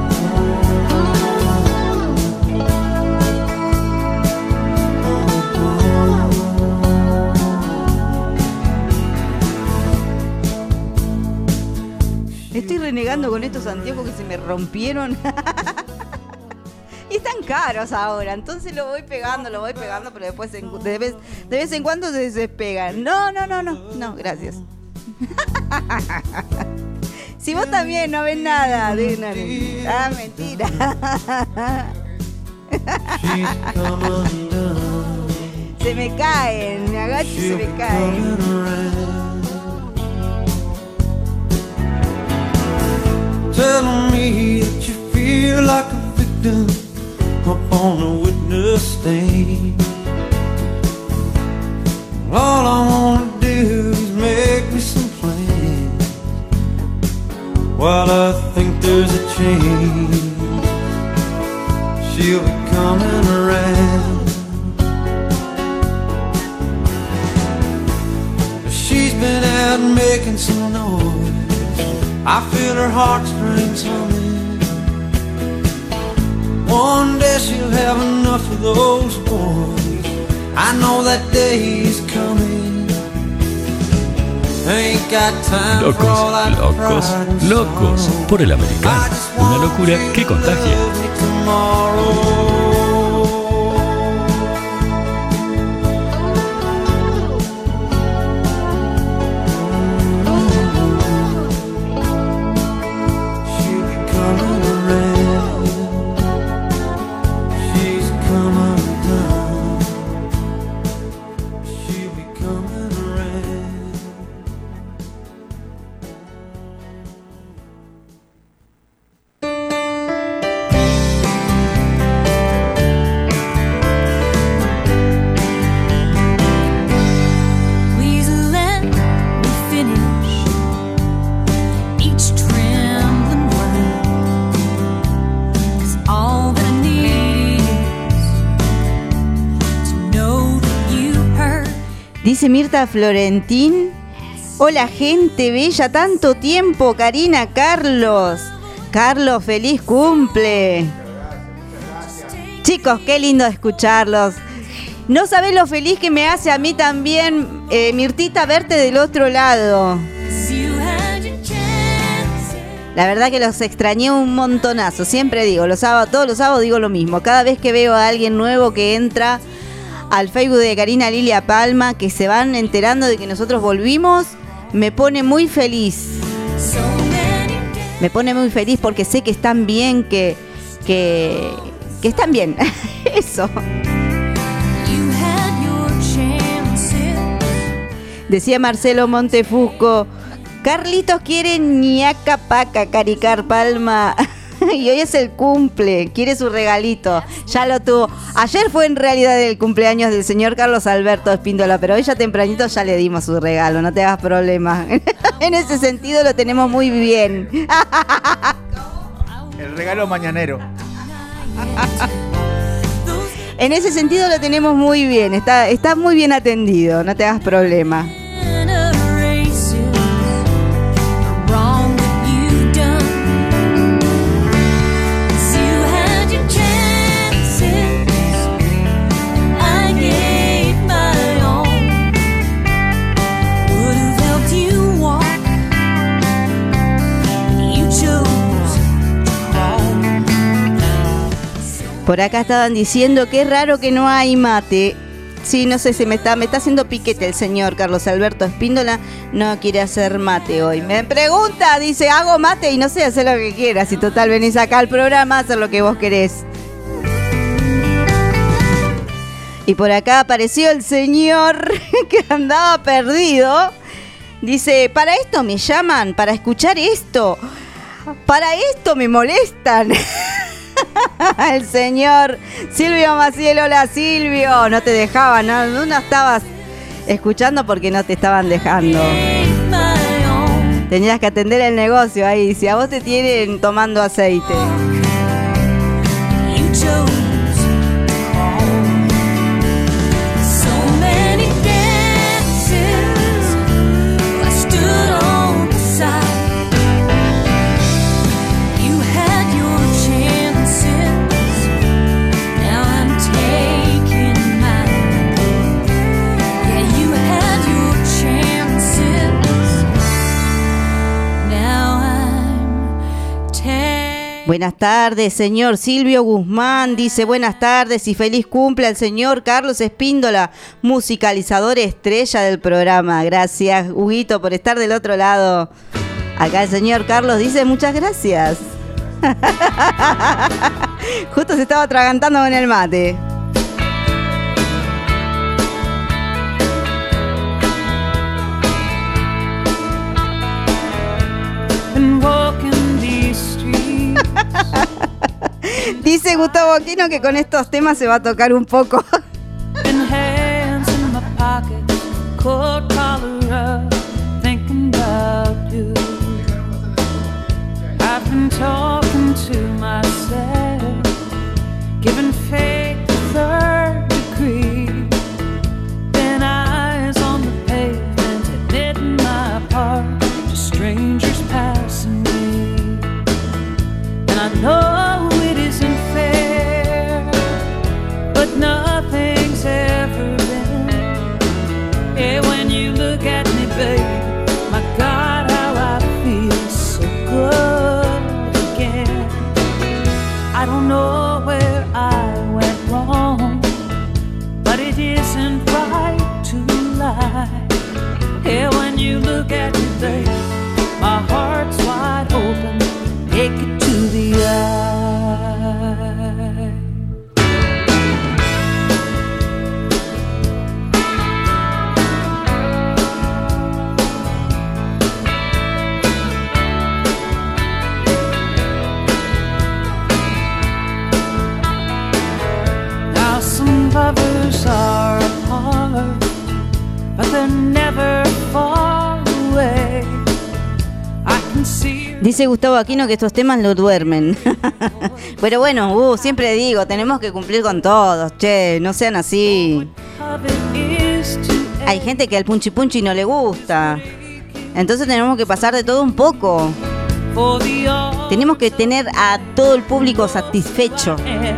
Estoy renegando con estos anteojos que se me rompieron. Y están caros ahora, entonces lo voy pegando, pero después de vez en cuando se despegan. No, gracias. Si vos también no ves nada, mentira. Se me caen, me agacho y se me caen. Telling me that you feel like a victim up on the witness stand. All I wanna do is make me some plans. While I think there's a change, she'll be coming around. She's been out making some noise. I feel her heartstrings humming. One day she'll have enough of those boys. I know that day is coming. Ain't got time for all that pride. Locos por el americano. Una locura que contagia. Dice Mirta Florentín. Hola gente bella, tanto tiempo, Karina, Carlos. Carlos, feliz cumple. Chicos, qué lindo escucharlos. No sabés lo feliz que me hace a mí también, Mirtita, verte del otro lado. La verdad que los extrañé un montonazo. Siempre digo, todos los sábados digo lo mismo. Cada vez que veo a alguien nuevo que entra al Facebook de Karina Lilia Palma, que se van enterando de que nosotros volvimos, me pone muy feliz. Me pone muy feliz porque sé que están bien, que están bien. Eso. Decía Marcelo Montefusco, Carlitos quiere ñaca paca, Caricar Palma. Y hoy es el cumple, quiere su regalito. Ya lo tuvo. Ayer fue en realidad el cumpleaños del señor Carlos Alberto Espíndola, pero hoy ya tempranito ya le dimos su regalo, no te hagas problema. En ese sentido lo tenemos muy bien. El regalo mañanero. En ese sentido lo tenemos muy bien, está muy bien atendido, no te hagas problema. Por acá estaban diciendo que es raro que no hay mate. Sí, no sé, me está haciendo piquete el señor Carlos Alberto Espíndola. No quiere hacer mate hoy. Me pregunta, dice, hago mate y no sé, hacer lo que quieras. Y total, venís acá al programa a hacer lo que vos querés. Y por acá apareció el señor que andaba perdido. Dice, para esto me llaman, para escuchar esto. Para esto me molestan. El señor Silvio Maciel. Hola Silvio, no te dejaban, no estabas escuchando porque no te estaban dejando. Tenías que atender el negocio ahí, si a vos te tienen tomando aceite. Buenas tardes, señor Silvio Guzmán. Dice, buenas tardes y feliz cumple al señor Carlos Espíndola, musicalizador estrella del programa. Gracias, Huguito, por estar del otro lado. Acá el señor Carlos dice, muchas gracias. Justo se estaba atragantando con el mate. Dice Gustavo Aquino que con estos temas se va a tocar un poco. No, it isn't fair, but nothing's ever been. Yeah, when you look at me, babe, my God, how I feel so good again. I don't know where I went wrong, but it isn't right to lie. Yeah, when you look at me, babe, my heart's wide open, naked to the eye. Now some lovers are apart, but they're never far away. I can see. Dice Gustavo Aquino que estos temas lo duermen. Pero bueno, siempre digo, tenemos que cumplir con todos, che, no sean así. Hay gente que al punchi punchi no le gusta. Entonces tenemos que pasar de todo un poco. Tenemos que tener a todo el público satisfecho.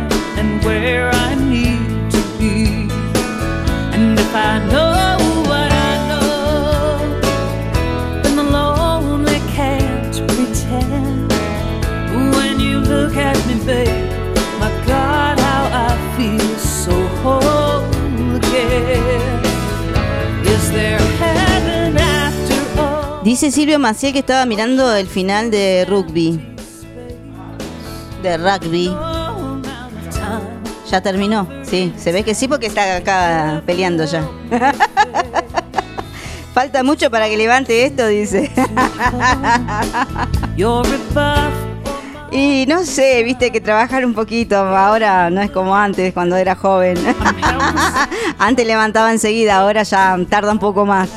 Dice Silvio Maciel que estaba mirando el final de rugby. ¿Ya terminó? Sí, se ve que sí porque está acá peleando ya. Falta mucho para que levante esto, dice. Y no sé, viste que trabajar un poquito. Ahora no es como antes, cuando era joven. Antes levantaba enseguida, ahora ya tarda un poco más.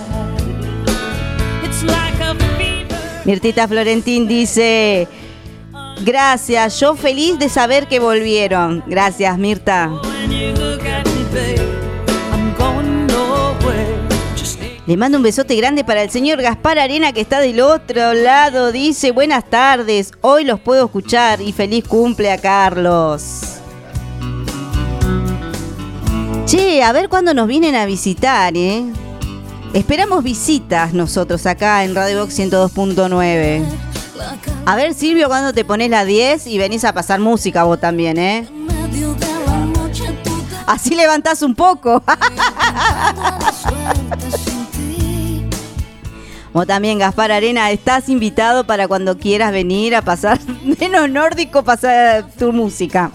Mirtita Florentín dice: gracias, yo feliz de saber que volvieron. Gracias, Mirta. Le mando un besote grande para el señor Gaspar Arena, que está del otro lado. Dice: buenas tardes, hoy los puedo escuchar y feliz cumple a Carlos. Che, a ver cuándo nos vienen a visitar, ¿eh? Esperamos visitas nosotros acá en Radio Box 102.9. A ver, Silvio, cuando te pones la 10 y venís a pasar música vos también, ¿eh? Así levantás un poco. Vos también, Gaspar Arena, estás invitado para cuando quieras venir a pasar, menos nórdico, pasar tu música.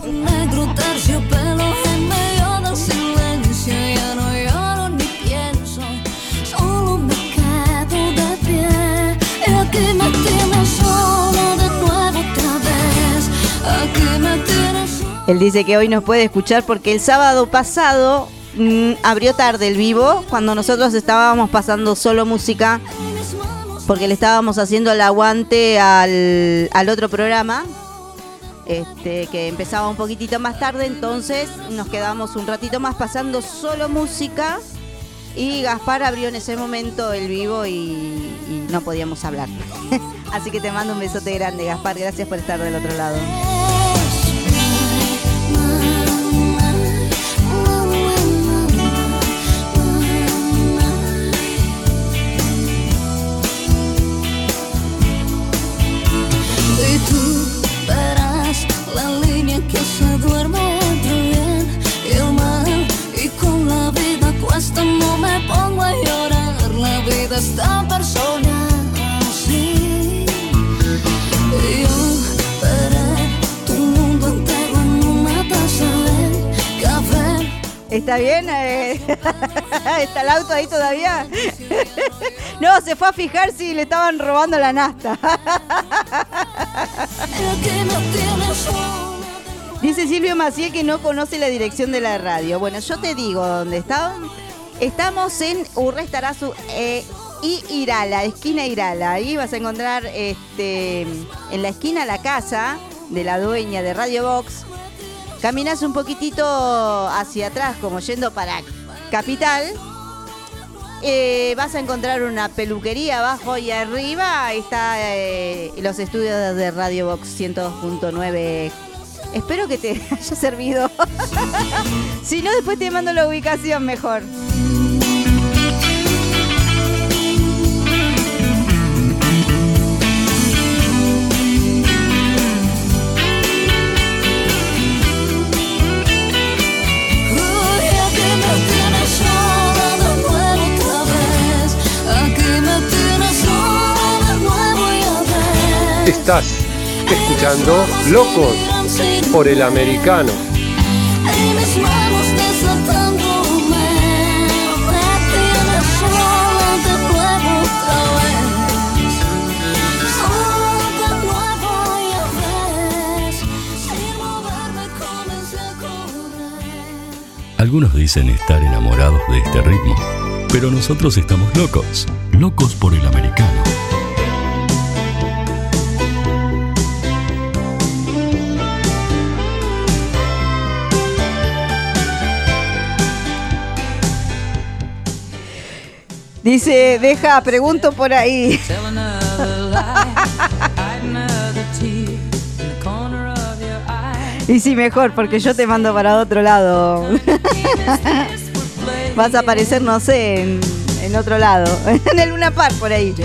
Él dice que hoy nos puede escuchar porque el sábado pasado abrió tarde el vivo, cuando nosotros estábamos pasando solo música, porque le estábamos haciendo el aguante al otro programa, que empezaba un poquitito más tarde, entonces nos quedamos un ratito más pasando solo música y Gaspar abrió en ese momento el vivo y no podíamos hablar. Así que te mando un besote grande, Gaspar, gracias por estar del otro lado. Y tú verás la línea que se duerme entre bien y el mal. Y con la vida cuesta, no me pongo a llorar. La vida está personal, así. Y yo veré tu mundo entero en una taza de café. ¿Está bien? ¿Está el auto ahí todavía? No, se fue a fijar si le estaban robando la nafta. Dice Silvio Maciel que no conoce la dirección de la radio. Bueno, yo te digo dónde estamos. Estamos en Urrestarazu y Irala, esquina Irala. Ahí vas a encontrar en la esquina la casa de la dueña de Radio Box. Caminas un poquitito hacia atrás, como yendo para Capital. Vas a encontrar una peluquería abajo y arriba. Ahí está los estudios de Radio Box 102.9. Espero que te haya servido. Si no, después te mando la ubicación mejor. Estás escuchando Locos por el Americano. Algunos dicen estar enamorados de este ritmo, pero nosotros estamos locos, locos por el americano. Dice, pregunto por ahí. Y sí, mejor, porque yo te mando para otro lado. Vas a aparecer, no sé, en otro lado. En el Luna Park, por ahí.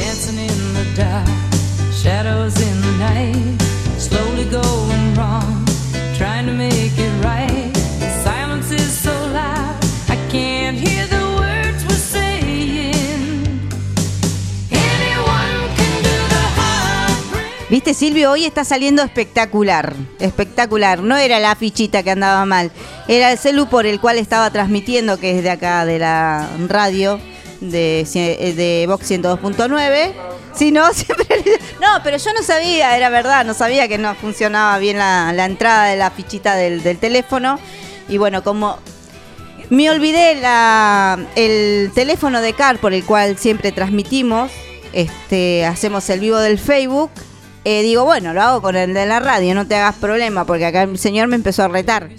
Viste, Silvio, hoy está saliendo espectacular, espectacular. No era la fichita que andaba mal, era el celu por el cual estaba transmitiendo, que es de acá, de la radio, de Vox 102.9. Si no, siempre... No, pero yo no sabía, era verdad, no sabía que no funcionaba bien la entrada de la fichita del teléfono. Y bueno, como me olvidé el teléfono de CAR por el cual siempre transmitimos, hacemos el vivo del Facebook. Digo, bueno, lo hago con el de la radio, no te hagas problema, porque acá el señor me empezó a retar.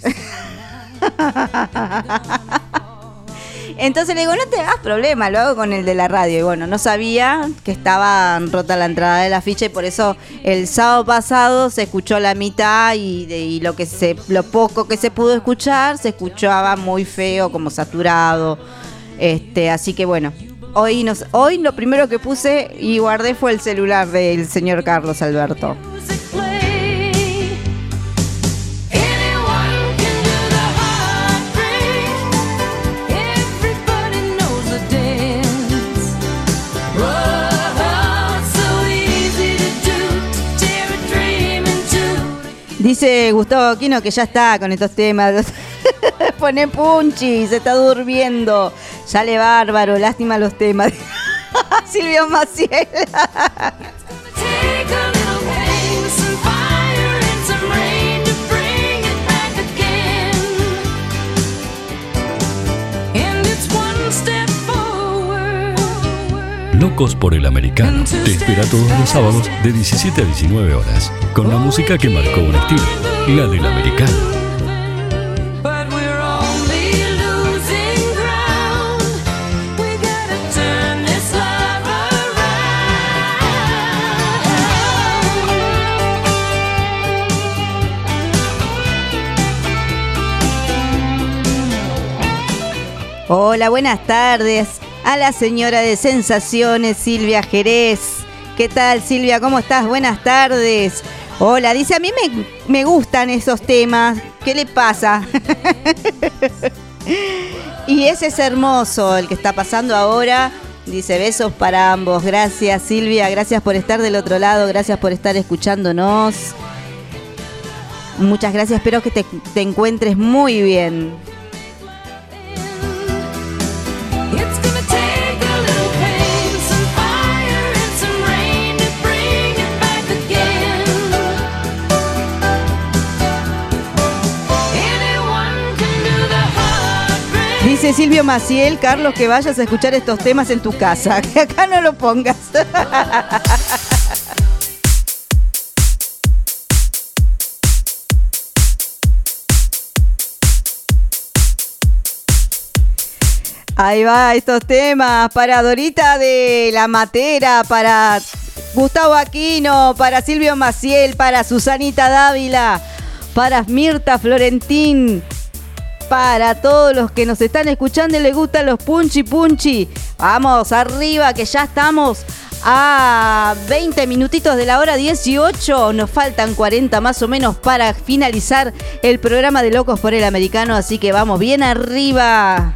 Entonces le digo, no te hagas problema, lo hago con el de la radio. Y bueno, no sabía que estaba rota la entrada de la ficha y por eso el sábado pasado se escuchó la mitad y lo poco que se pudo escuchar se escuchaba muy feo, como saturado. Así que bueno. Hoy lo primero que puse y guardé fue el celular del señor Carlos Alberto. Dice Gustavo Aquino que ya está con estos temas. Pone punchi, se está durmiendo. Sale bárbaro, lástima los temas. Silvio Maciel. Locos por el Americano te espera todos los sábados de 17 a 19 horas, con la música que marcó un estilo, la del americano. Hola, buenas tardes a la señora de Sensaciones, Silvia Jerez. ¿Qué tal, Silvia? ¿Cómo estás? Buenas tardes. Hola, dice, a mí me gustan esos temas. ¿Qué le pasa? Y ese es hermoso, el que está pasando ahora. Dice, besos para ambos. Gracias, Silvia. Gracias por estar del otro lado. Gracias por estar escuchándonos. Muchas gracias. Espero que te encuentres muy bien. Dice Silvio Maciel, Carlos, que vayas a escuchar estos temas en tu casa, que acá no lo pongas. Ahí va, estos temas para Dorita de la Matera, para Gustavo Aquino, para Silvio Maciel, para Susanita Dávila, para Mirta Florentín. Para todos los que nos están escuchando y les gustan los punchi punchi. Vamos, arriba, que ya estamos a 20 minutitos de la hora 18. Nos faltan 40 más o menos para finalizar el programa de Locos por el Americano. Así que vamos bien arriba.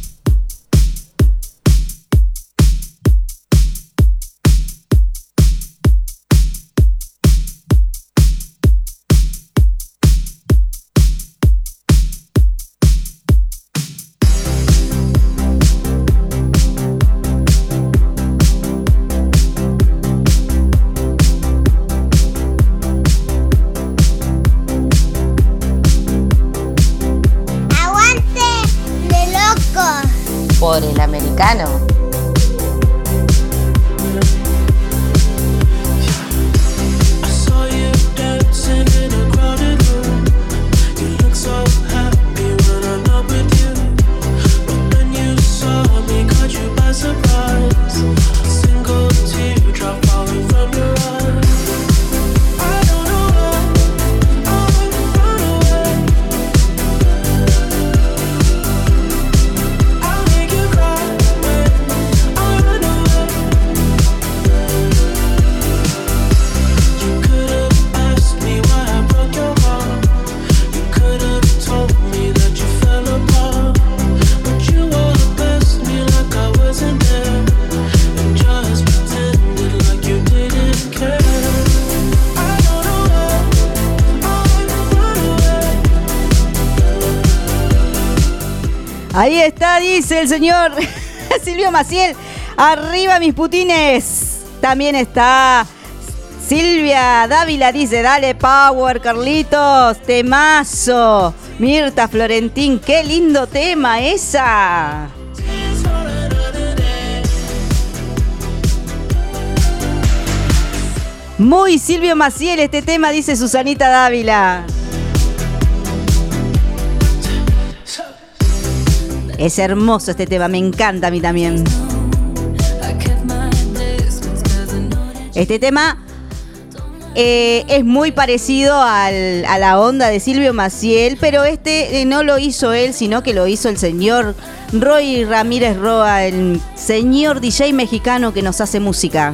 Por el americano. Surprise. Ahí está, dice el señor Silvio Maciel. Arriba mis putines. También está Silvia Dávila, dice, dale power, Carlitos, temazo. Mirta Florentín, qué lindo tema esa. Muy Silvio Maciel este tema, dice Susanita Dávila. Es hermoso este tema, me encanta a mí también. Este tema es muy parecido a la onda de Silvio Maciel, pero este no lo hizo él, sino que lo hizo el señor Roy Ramírez Roa, el señor DJ mexicano que nos hace música.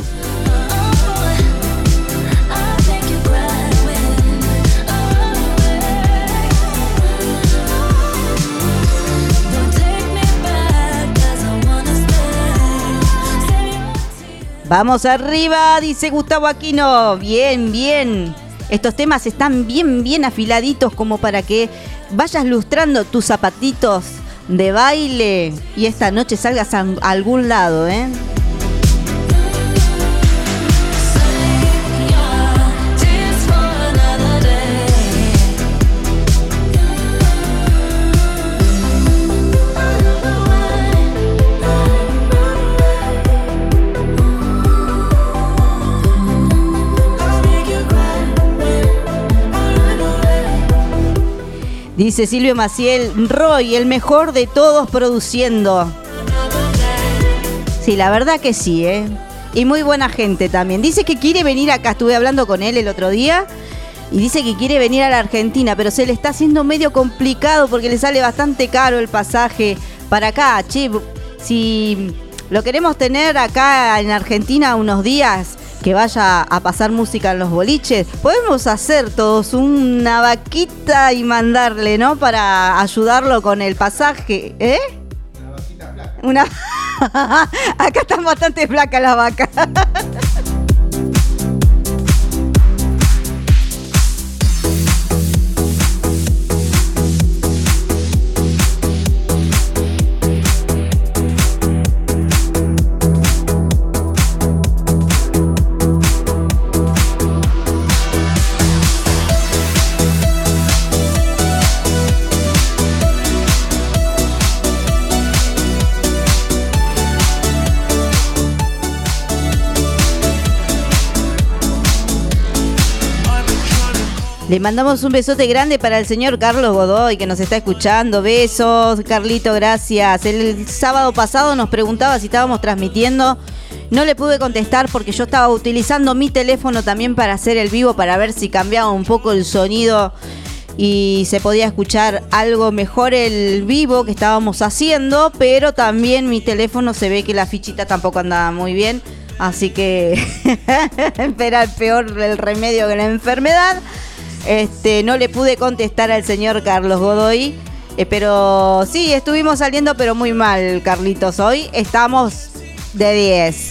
Vamos arriba, dice Gustavo Aquino. Bien, bien. Estos temas están bien, bien afiladitos como para que vayas lustrando tus zapatitos de baile y esta noche salgas a algún lado, ¿eh? Dice Silvio Maciel, Roy, el mejor de todos produciendo. Sí, la verdad que sí, ¿eh? Y muy buena gente también. Dice que quiere venir acá, estuve hablando con él el otro día, y dice que quiere venir a la Argentina, pero se le está haciendo medio complicado porque le sale bastante caro el pasaje para acá. Che, si lo queremos tener acá en Argentina unos días, que vaya a pasar música en los boliches, podemos hacer todos una vaquita y mandarle, ¿no? Para ayudarlo con el pasaje, ¿eh? Una vaquita flaca. Acá están bastante flacas las vacas. Le mandamos un besote grande para el señor Carlos Godoy, que nos está escuchando. Besos, Carlito, gracias. El sábado pasado nos preguntaba si estábamos transmitiendo. No le pude contestar porque yo estaba utilizando mi teléfono también para hacer el vivo, para ver si cambiaba un poco el sonido y se podía escuchar algo mejor el vivo que estábamos haciendo, pero también mi teléfono se ve que la fichita tampoco andaba muy bien. Así que era peor el remedio que la enfermedad. No le pude contestar al señor Carlos Godoy, pero sí, estuvimos saliendo pero muy mal, Carlitos. Hoy estamos de 10.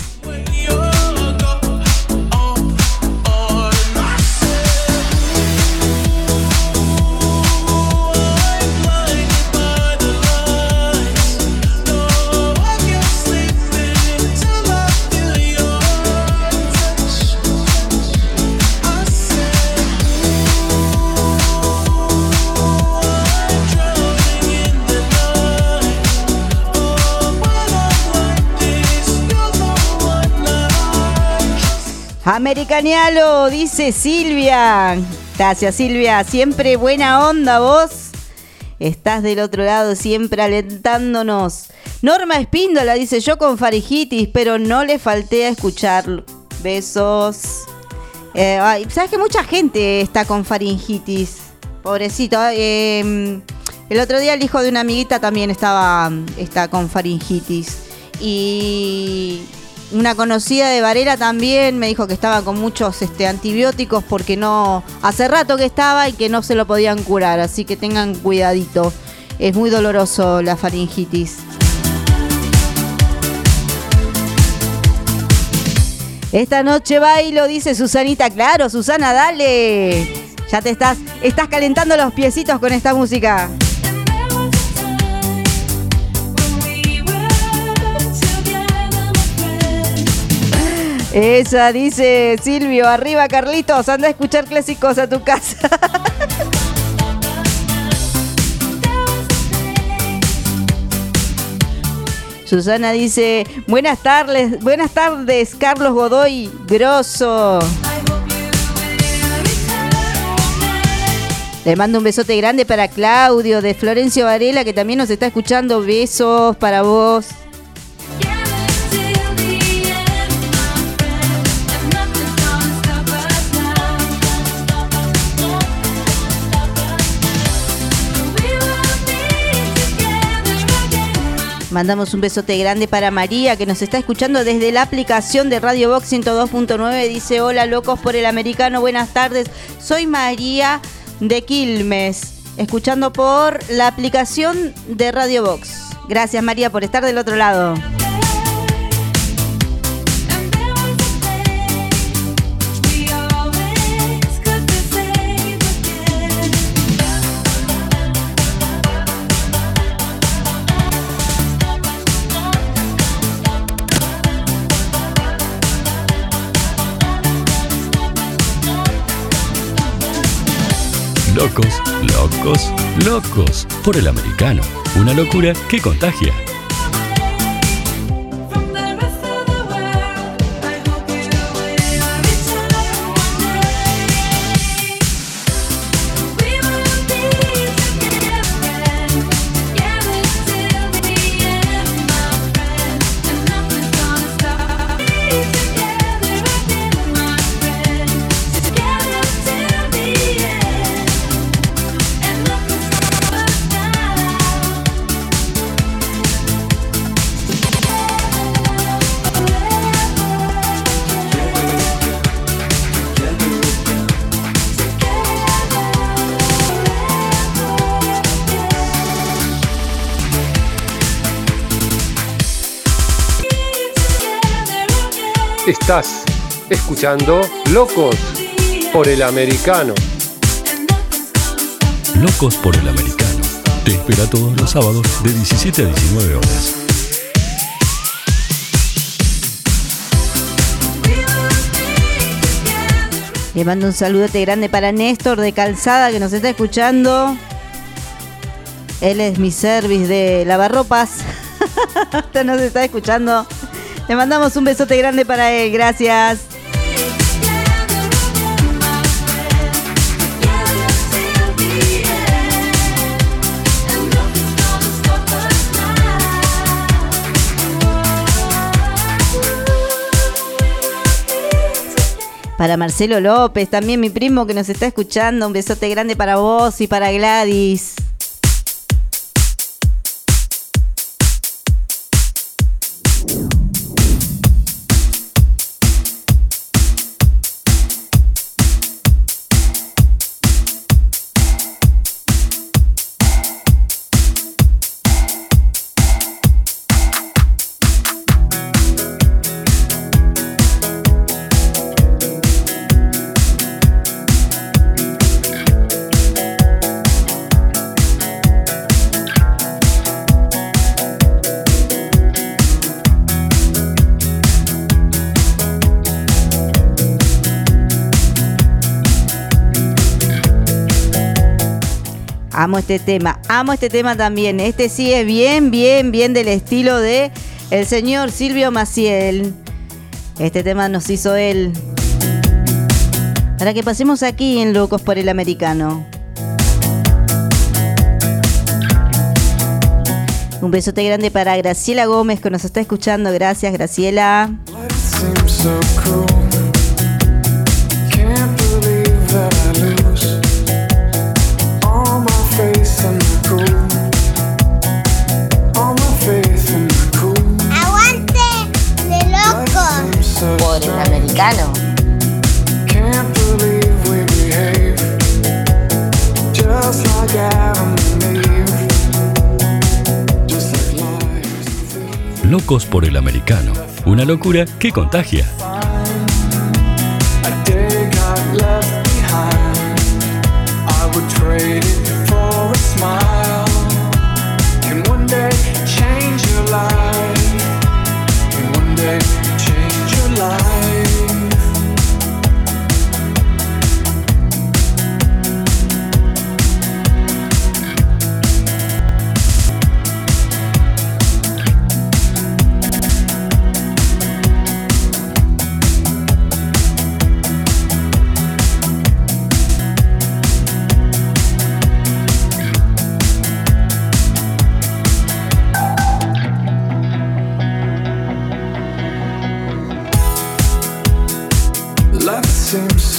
Americanialo, dice Silvia. Gracias, Silvia. Siempre buena onda vos. Estás del otro lado siempre alentándonos. Norma Espíndola dice, yo con faringitis, pero no le falté a escuchar. Besos. ¿Sabes que mucha gente está con faringitis? Pobrecito. El otro día el hijo de una amiguita también está con faringitis. Y una conocida de Varela también me dijo que estaba con muchos antibióticos porque no, hace rato que estaba y que no se lo podían curar, así que tengan cuidadito. Es muy doloroso la faringitis. Esta noche bailo, dice Susanita. Claro, Susana, dale. Ya te estás calentando los piecitos con esta música. Ella dice, Silvio, arriba Carlitos, anda a escuchar clásicos a tu casa. Susana dice, buenas tardes Carlos Godoy Grosso. Le mando un besote grande para Claudio de Florencio Varela, que también nos está escuchando. Besos para vos. Mandamos un besote grande para María, que nos está escuchando desde la aplicación de Radio Box 102.9. Dice, hola locos por el americano, buenas tardes. Soy María de Quilmes, escuchando por la aplicación de Radio Box. Gracias María por estar del otro lado. Locos, locos, locos por el americano. Una locura que contagia. Estás escuchando Locos por el Americano. Locos por el americano. Te espera todos los sábados de 17 a 19 horas. Le mando un saludote grande para Néstor de Calzada, que nos está escuchando. Él es mi service de lavarropas. Nos está escuchando. Le mandamos un besote grande para él. Gracias. Para Marcelo López, también mi primo que nos está escuchando. Un besote grande para vos y para Gladys. Amo este tema también. Este sí es bien del estilo de el señor Silvio Maciel. Este tema nos hizo él. Para que pasemos aquí en Locos por el Americano. Un besote grande para Graciela Gómez, que nos está escuchando. Gracias, Graciela. Por el americano. Locos por el americano. Una locura que contagia. Change your life.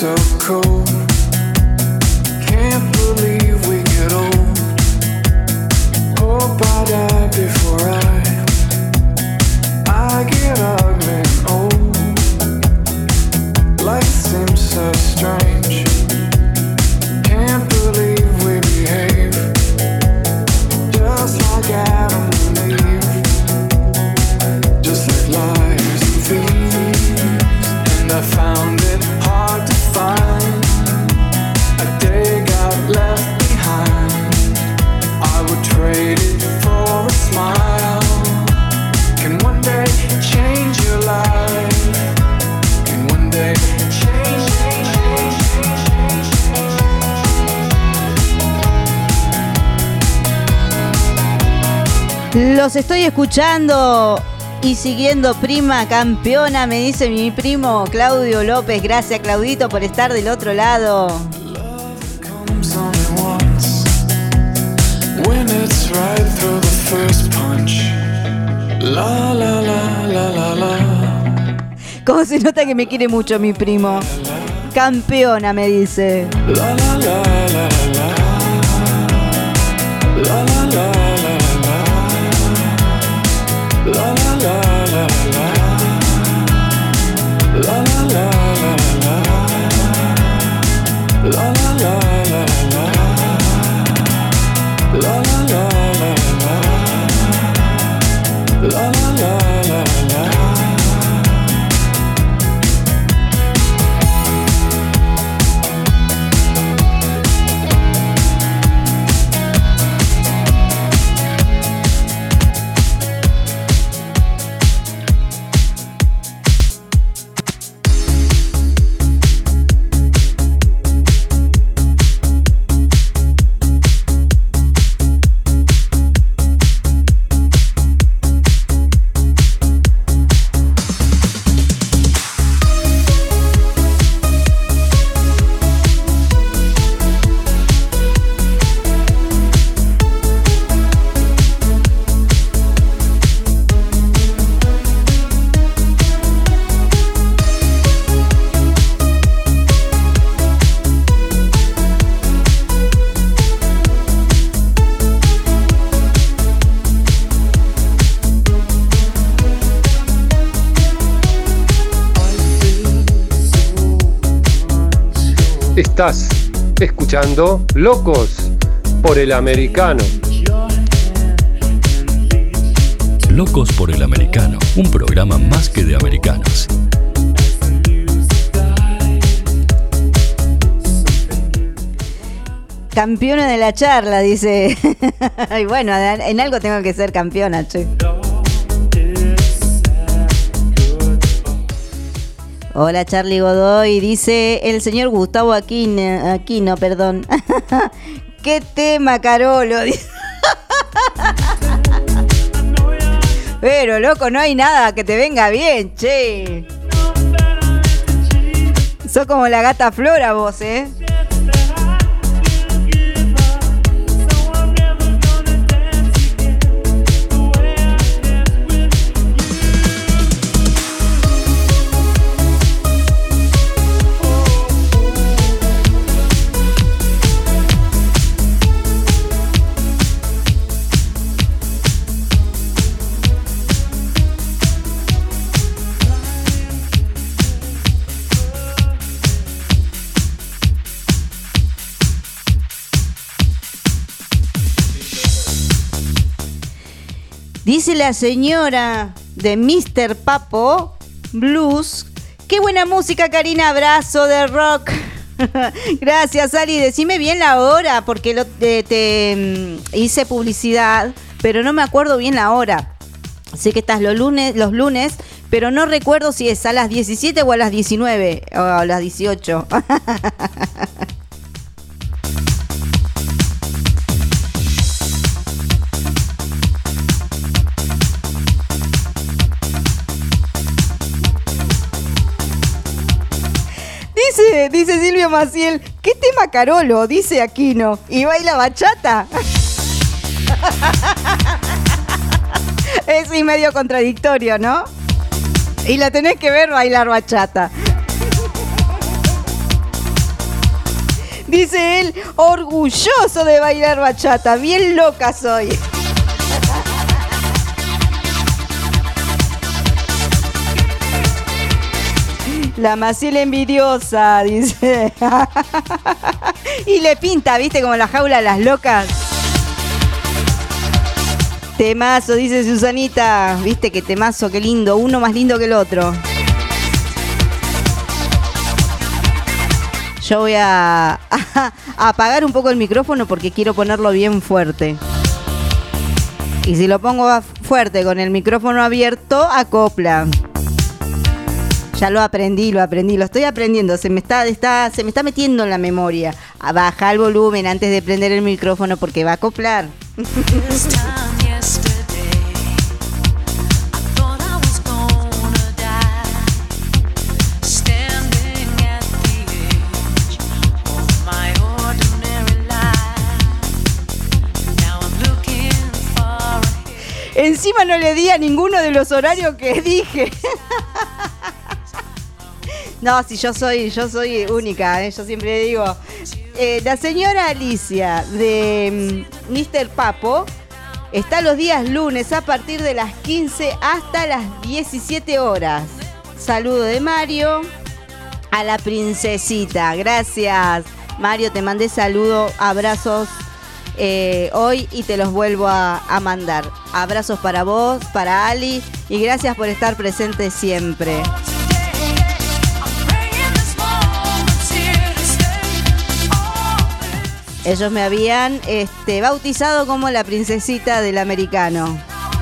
so cold. Can't believe we get old. Hope I die before I get ugly and old. Life seems so strange. Can't believe we behave just like Adam and Eve, just like liars and thieves. And I found it hard to find a day got left behind. I would trade it for a smile. Can one day change your life? Can one day change? Los estoy escuchando y siguiendo, prima campeona, me dice mi primo Claudio López. Gracias, Claudito, por estar del otro lado. When it's right through the first punch. La la la la la la. ¿Cómo se nota que me quiere mucho mi primo? Campeona, me dice. La la la la la. La la la la la. La la la la la. La la la la la. La la la la la. La la la la la. La la la la la. Estás escuchando Locos por el Americano. Locos por el Americano, un programa más que de americanos. Campeona de la charla, dice. Y bueno, en algo tengo que ser campeona, che. Hola, Charlie Godoy, dice el señor Gustavo Aquino, perdón. ¿Qué tema, Carolo? Pero, loco, no hay nada que te venga bien, che. Sos como la gata Flora vos, ¿eh? Dice la señora de Mr. Papo Blues. Qué buena música, Karina. Abrazo de rock. Gracias, Ari. Decime bien la hora porque te hice publicidad, pero no me acuerdo bien la hora. Sé que estás los lunes, pero no recuerdo si es a las 17 o a las 19 o a las 18. Dice Silvio Maciel, ¿qué tema Carolo? Dice Aquino. ¿Y baila bachata? Es sí, medio contradictorio, ¿no? Y la tenés que ver bailar bachata. Dice él, orgulloso de bailar bachata. Bien loca soy. La Maciel envidiosa, dice. Y le pinta, ¿viste? Como la jaula a las locas. Temazo, dice Susanita. ¿Viste qué temazo? Qué lindo. Uno más lindo que el otro. Yo voy a apagar un poco el micrófono porque quiero ponerlo bien fuerte. Y si lo pongo fuerte con el micrófono abierto, acopla. Ya lo aprendí, lo estoy aprendiendo, se me está metiendo en la memoria. Baja el volumen antes de prender el micrófono porque va a acoplar. Encima no le di a ninguno de los horarios que dije. No, si yo soy única, yo siempre digo. La señora Alicia de Mr. Papo está los días lunes a partir de las 15 hasta las 17 horas. Saludo de Mario a la princesita. Gracias, Mario, te mandé saludo, abrazos hoy y te los vuelvo a mandar. Abrazos para vos, para Ali y gracias por estar presente siempre. Ellos me habían bautizado como la princesita del americano.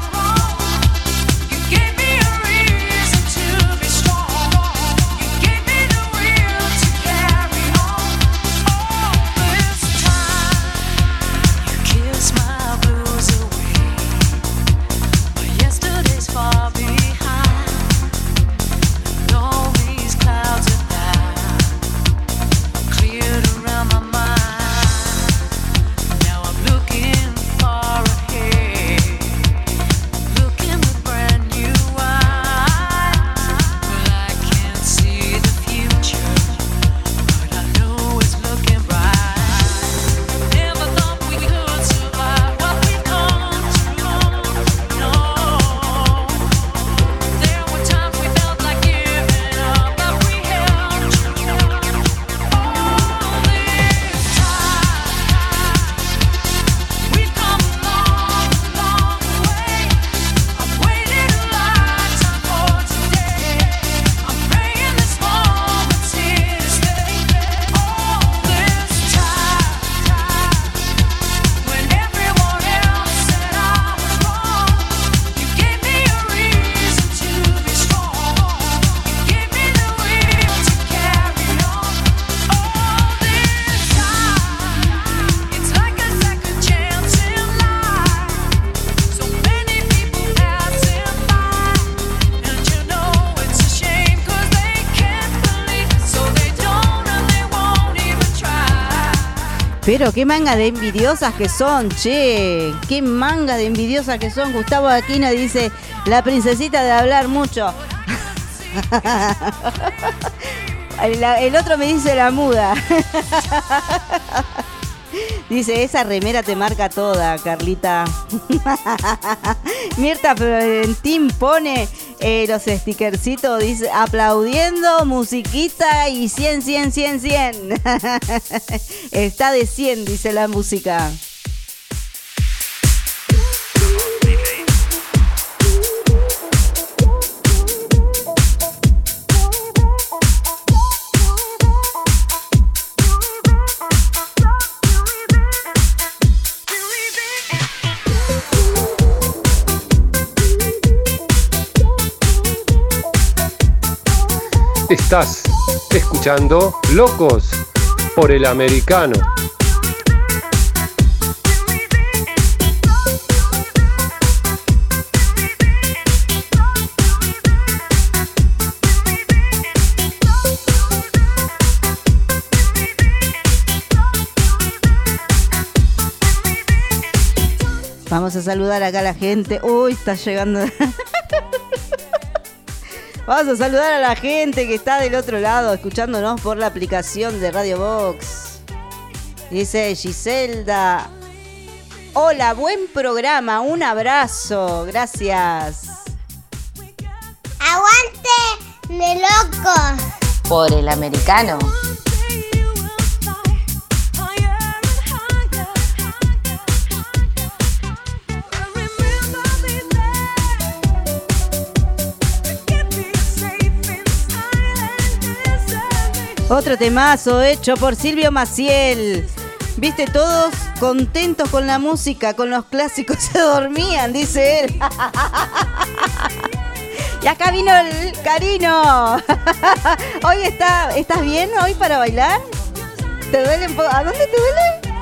Pero qué manga de envidiosas que son, che. Qué manga de envidiosas que son. Gustavo Aquino dice, la princesita de hablar mucho. El otro me dice la muda. Dice, esa remera te marca toda, Carlita. Mirta Florentín pone los stickercitos, dice, aplaudiendo, musiquita y 100, 100, 100, 100. Está de 100, dice la música. Estás escuchando Locos por el Americano. Vamos a saludar acá a la gente. Uy, está llegando. Vamos a saludar a la gente que está del otro lado, escuchándonos por la aplicación de Radio Box. Dice Giselda. Hola, buen programa, un abrazo, gracias. ¡Aguante de locos! Por el americano. Otro temazo hecho por Silvio Maciel. Viste, todos contentos con la música, con los clásicos se dormían, dice él. Y acá vino el Carino. Hoy ¿estás bien hoy para bailar? ¿Te duele un poco? ¿A dónde te duele?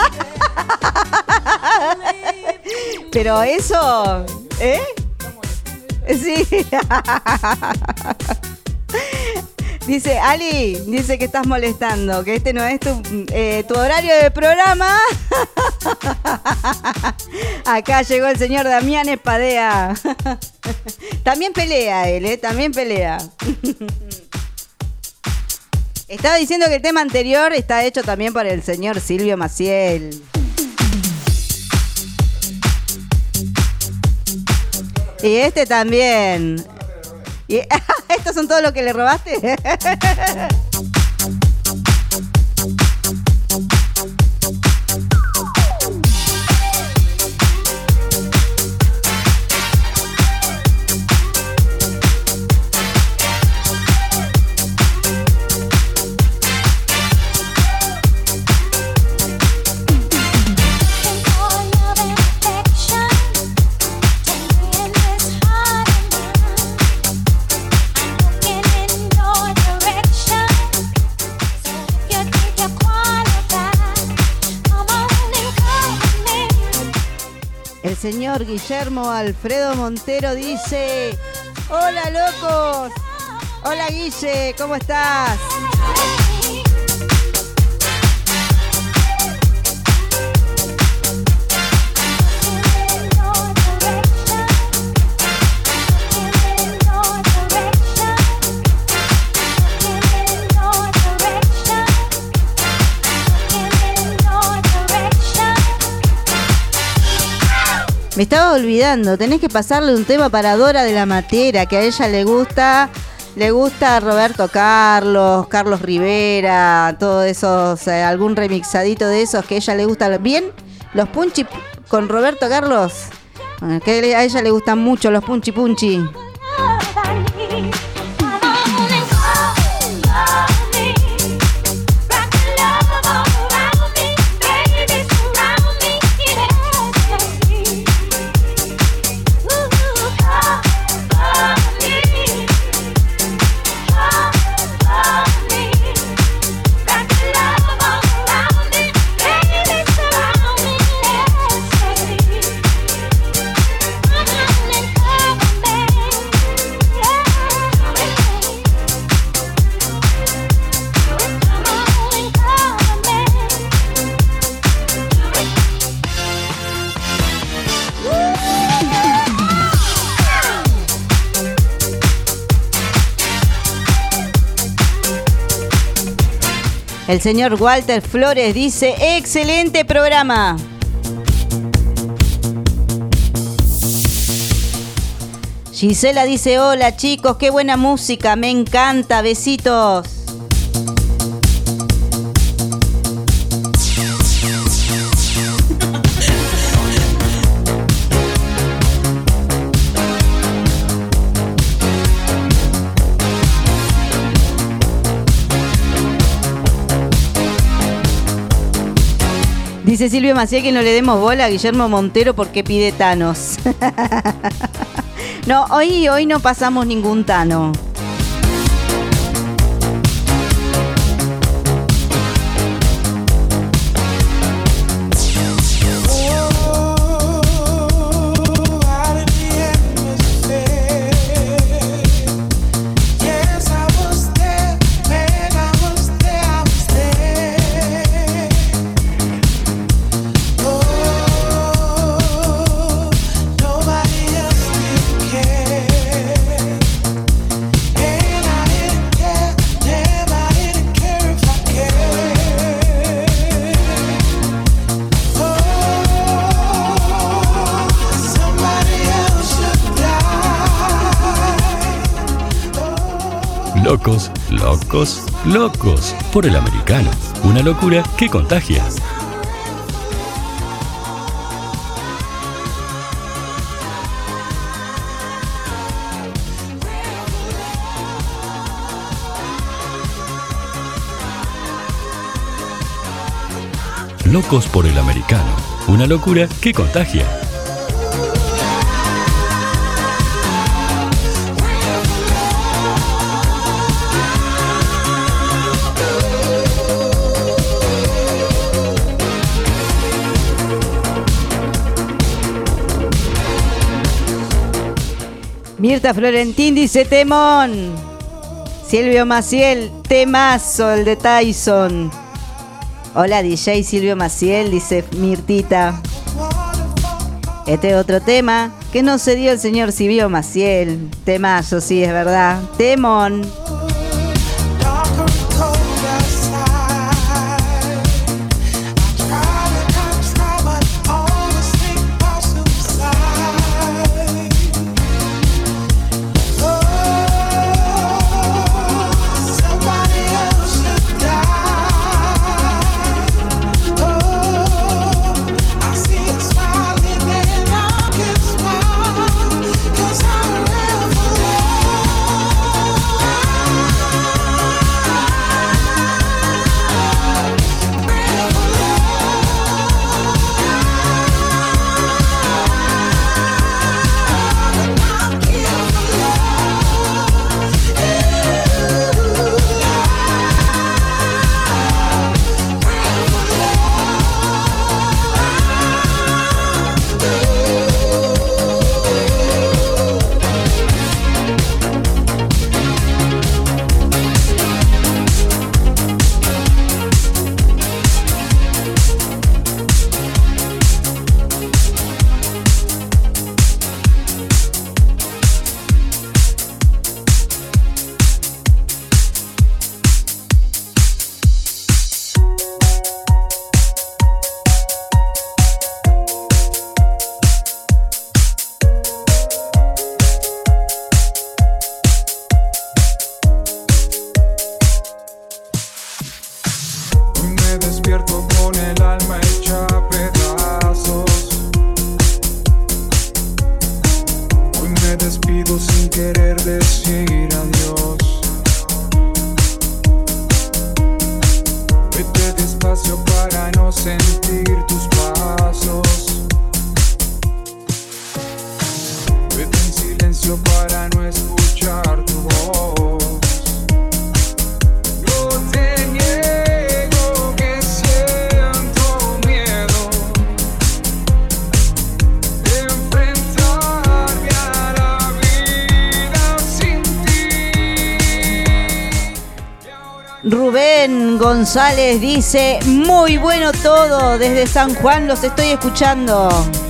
Pero eso, ¿eh? Sí. Dice Ali, dice que estás molestando, que este no es tu horario de programa. Acá llegó el señor Damián Espadea. También pelea él, también pelea. Estaba diciendo que el tema anterior está hecho también por el señor Silvio Maciel. Y este también. Y estos son todos los que le robaste. El señor Guillermo Alfredo Montero dice: hola locos, hola Guille, ¿cómo estás? Me estaba olvidando, tenés que pasarle un tema para Dora de la Matera, que a ella le gusta Roberto Carlos, Carlos Rivera, todos esos, algún remixadito de esos que a ella le gusta bien, los punchi con Roberto Carlos, que a ella le gustan mucho los punchi punchi. El señor Walter Flores dice: excelente programa. Gisela dice: hola chicos, qué buena música, me encanta, besitos. Dice Silvio Maciel que no le demos bola a Guillermo Montero porque pide Thanos. No, hoy no pasamos ningún Tano. Locos, locos, locos por el americano. Una locura que contagia. Locos por el americano. Una locura que contagia. Mirta Florentín dice temón. Silvio Maciel, temazo el de Tyson. Hola DJ Silvio Maciel, dice Mirtita. Este es otro tema que no se dio el señor Silvio Maciel. Temazo, sí, es verdad. Temón. Rubén González dice, muy bueno todo, desde San Juan los estoy escuchando.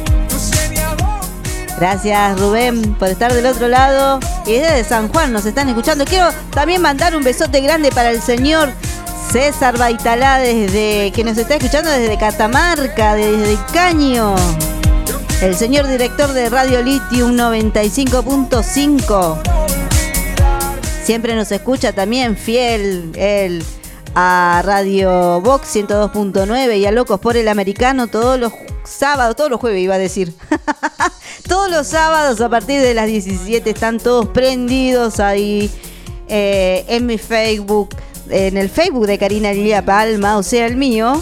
Gracias Rubén por estar del otro lado. Y desde San Juan nos están escuchando. Quiero también mandar un besote grande para el señor César Baitalá, que nos está escuchando desde Catamarca, desde Caño. El señor director de Radio Litium 95.5. Siempre nos escucha también fiel él a Radio Vox 102.9 y a Locos por el Americano todos los sábados, todos los jueves iba a decir. Todos los sábados a partir de las 17 están todos prendidos ahí en mi Facebook, en el Facebook de Karina Lilia Palma, o sea el mío,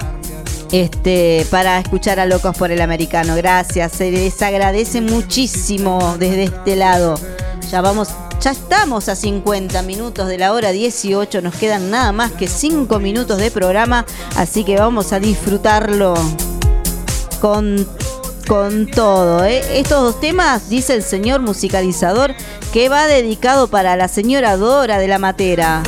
para escuchar a Locos por el Americano. Gracias, se les agradece muchísimo desde este lado. Ya estamos a 50 minutos de la hora 18, nos quedan nada más que 5 minutos de programa, así que vamos a disfrutarlo con todo. Estos dos temas, dice el señor musicalizador, que va dedicado para la señora Dora de la Matera.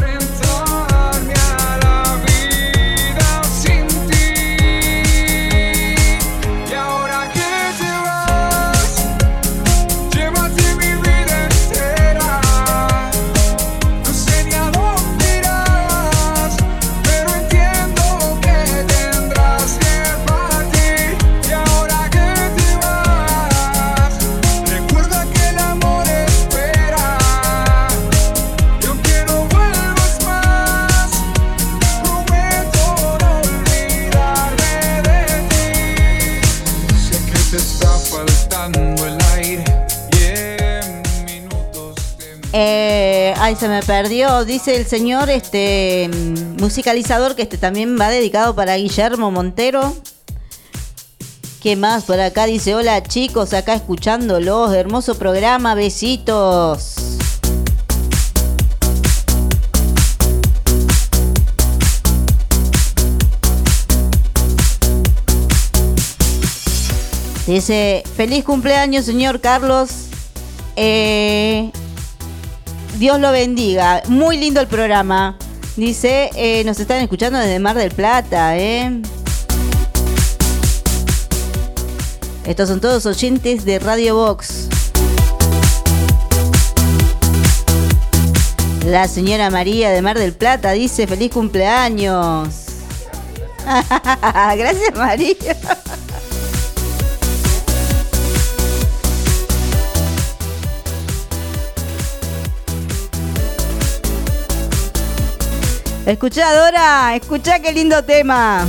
Quiero Ay, se me perdió. Dice el señor musicalizador que también va dedicado para Guillermo Montero. ¿Qué más? Por acá dice: hola chicos, acá escuchándolos. Hermoso programa, besitos. Dice: feliz cumpleaños, señor Carlos. Dios lo bendiga. Muy lindo el programa. Dice: nos están escuchando desde Mar del Plata, Estos son todos oyentes de Radio Box. La señora María de Mar del Plata dice: feliz cumpleaños. Gracias, María. Escuchá, Dora, escuchá qué lindo tema.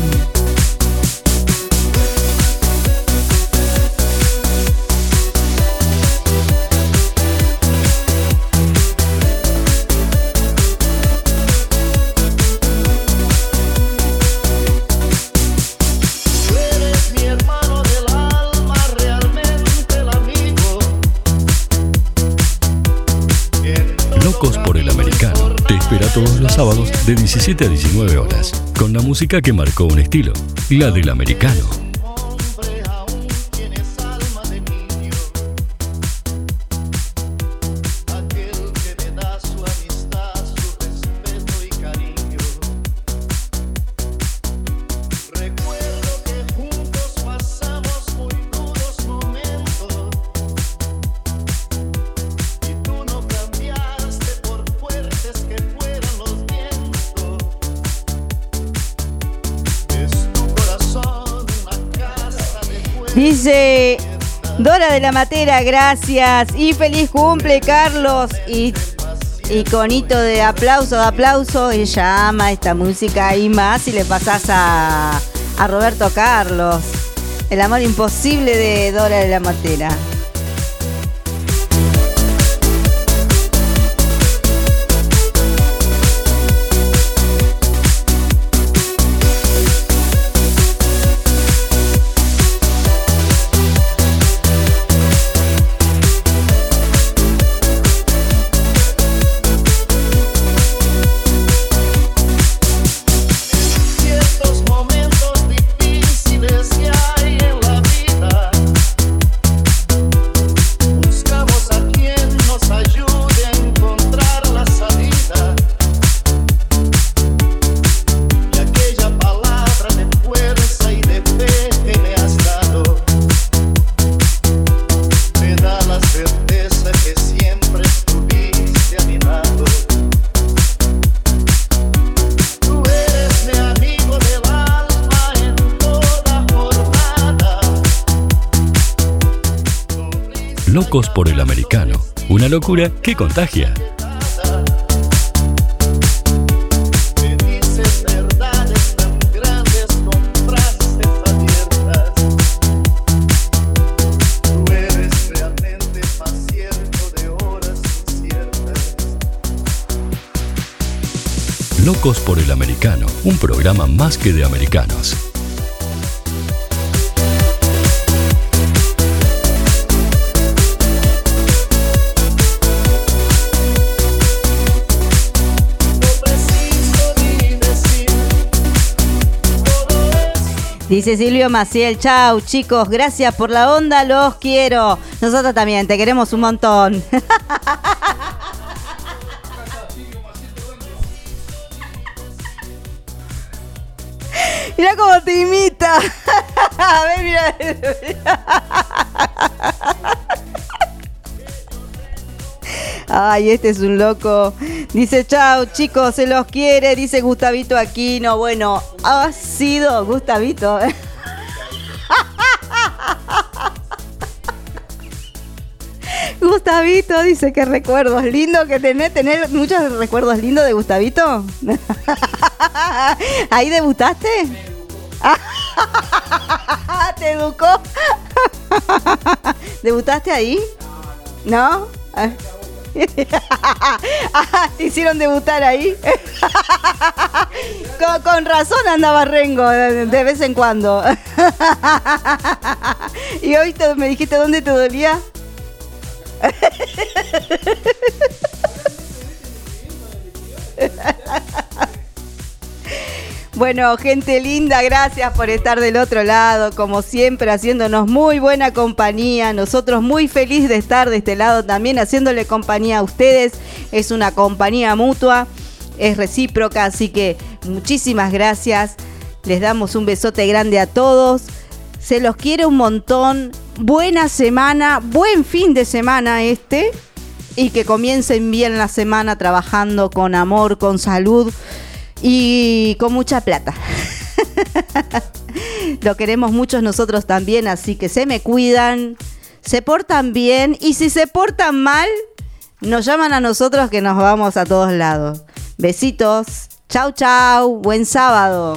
Locos por el Americano te espera todos los sábados de 17 a 19 horas, con la música que marcó un estilo, la del americano. Dice Dora de la Matera, gracias. Y feliz cumple, Carlos. Y conito de aplauso. Ella ama esta música y más. Y le pasás a Roberto Carlos. El amor imposible de Dora de la Matera. Locos por el Americano, una locura que contagia. Locos por el Americano, un programa más que de americanos. Dice Silvio Maciel: chau chicos, gracias por la onda, los quiero. Nosotros también, te queremos un montón. Mirá cómo te imita. A ver, mira. Ay, este es un loco. Dice: chau chicos, se los quiere. Dice Gustavito Aquino. Bueno, ha sido Gustavito. Gustavito dice: qué recuerdos lindos que tener muchos recuerdos lindos de Gustavito. ¿Ahí debutaste? ¿Te educó? ¿Debutaste ahí? ¿No? ¿Te hicieron debutar ahí? Con razón andaba Rengo de vez en cuando. Y hoy me dijiste dónde te dolía. Bueno, gente linda, gracias por estar del otro lado, como siempre, haciéndonos muy buena compañía. Nosotros muy felices de estar de este lado también, haciéndole compañía a ustedes. Es una compañía mutua, es recíproca, así que muchísimas gracias. Les damos un besote grande a todos. Se los quiere un montón. Buena semana, buen fin de semana y que comiencen bien la semana trabajando con amor, con salud y con mucha plata. Lo queremos muchos nosotros también, así que se me cuidan, se portan bien y si se portan mal, nos llaman a nosotros que nos vamos a todos lados. Besitos, chau chau, buen sábado.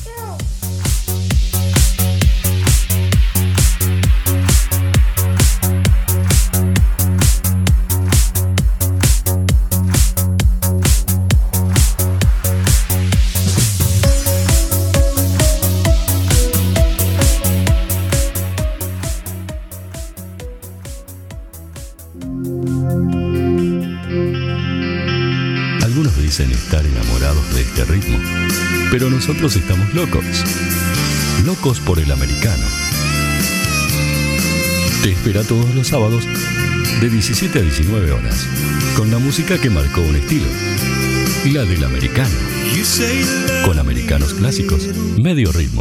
Dicen estar enamorados de este ritmo, pero nosotros estamos locos por el americano. Te espera todos los sábados de 17 a 19 horas, con la música que marcó un estilo, la del americano, con americanos clásicos, medio ritmo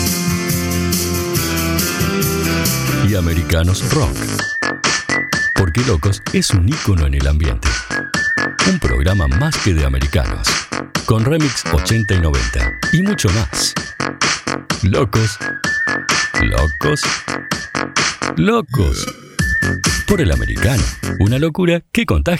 y americanos rock, porque Locos es un ícono en el ambiente. Un programa más que de americanos, con remix 80 y 90 y mucho más. Locos por el americano. Una locura que contagia.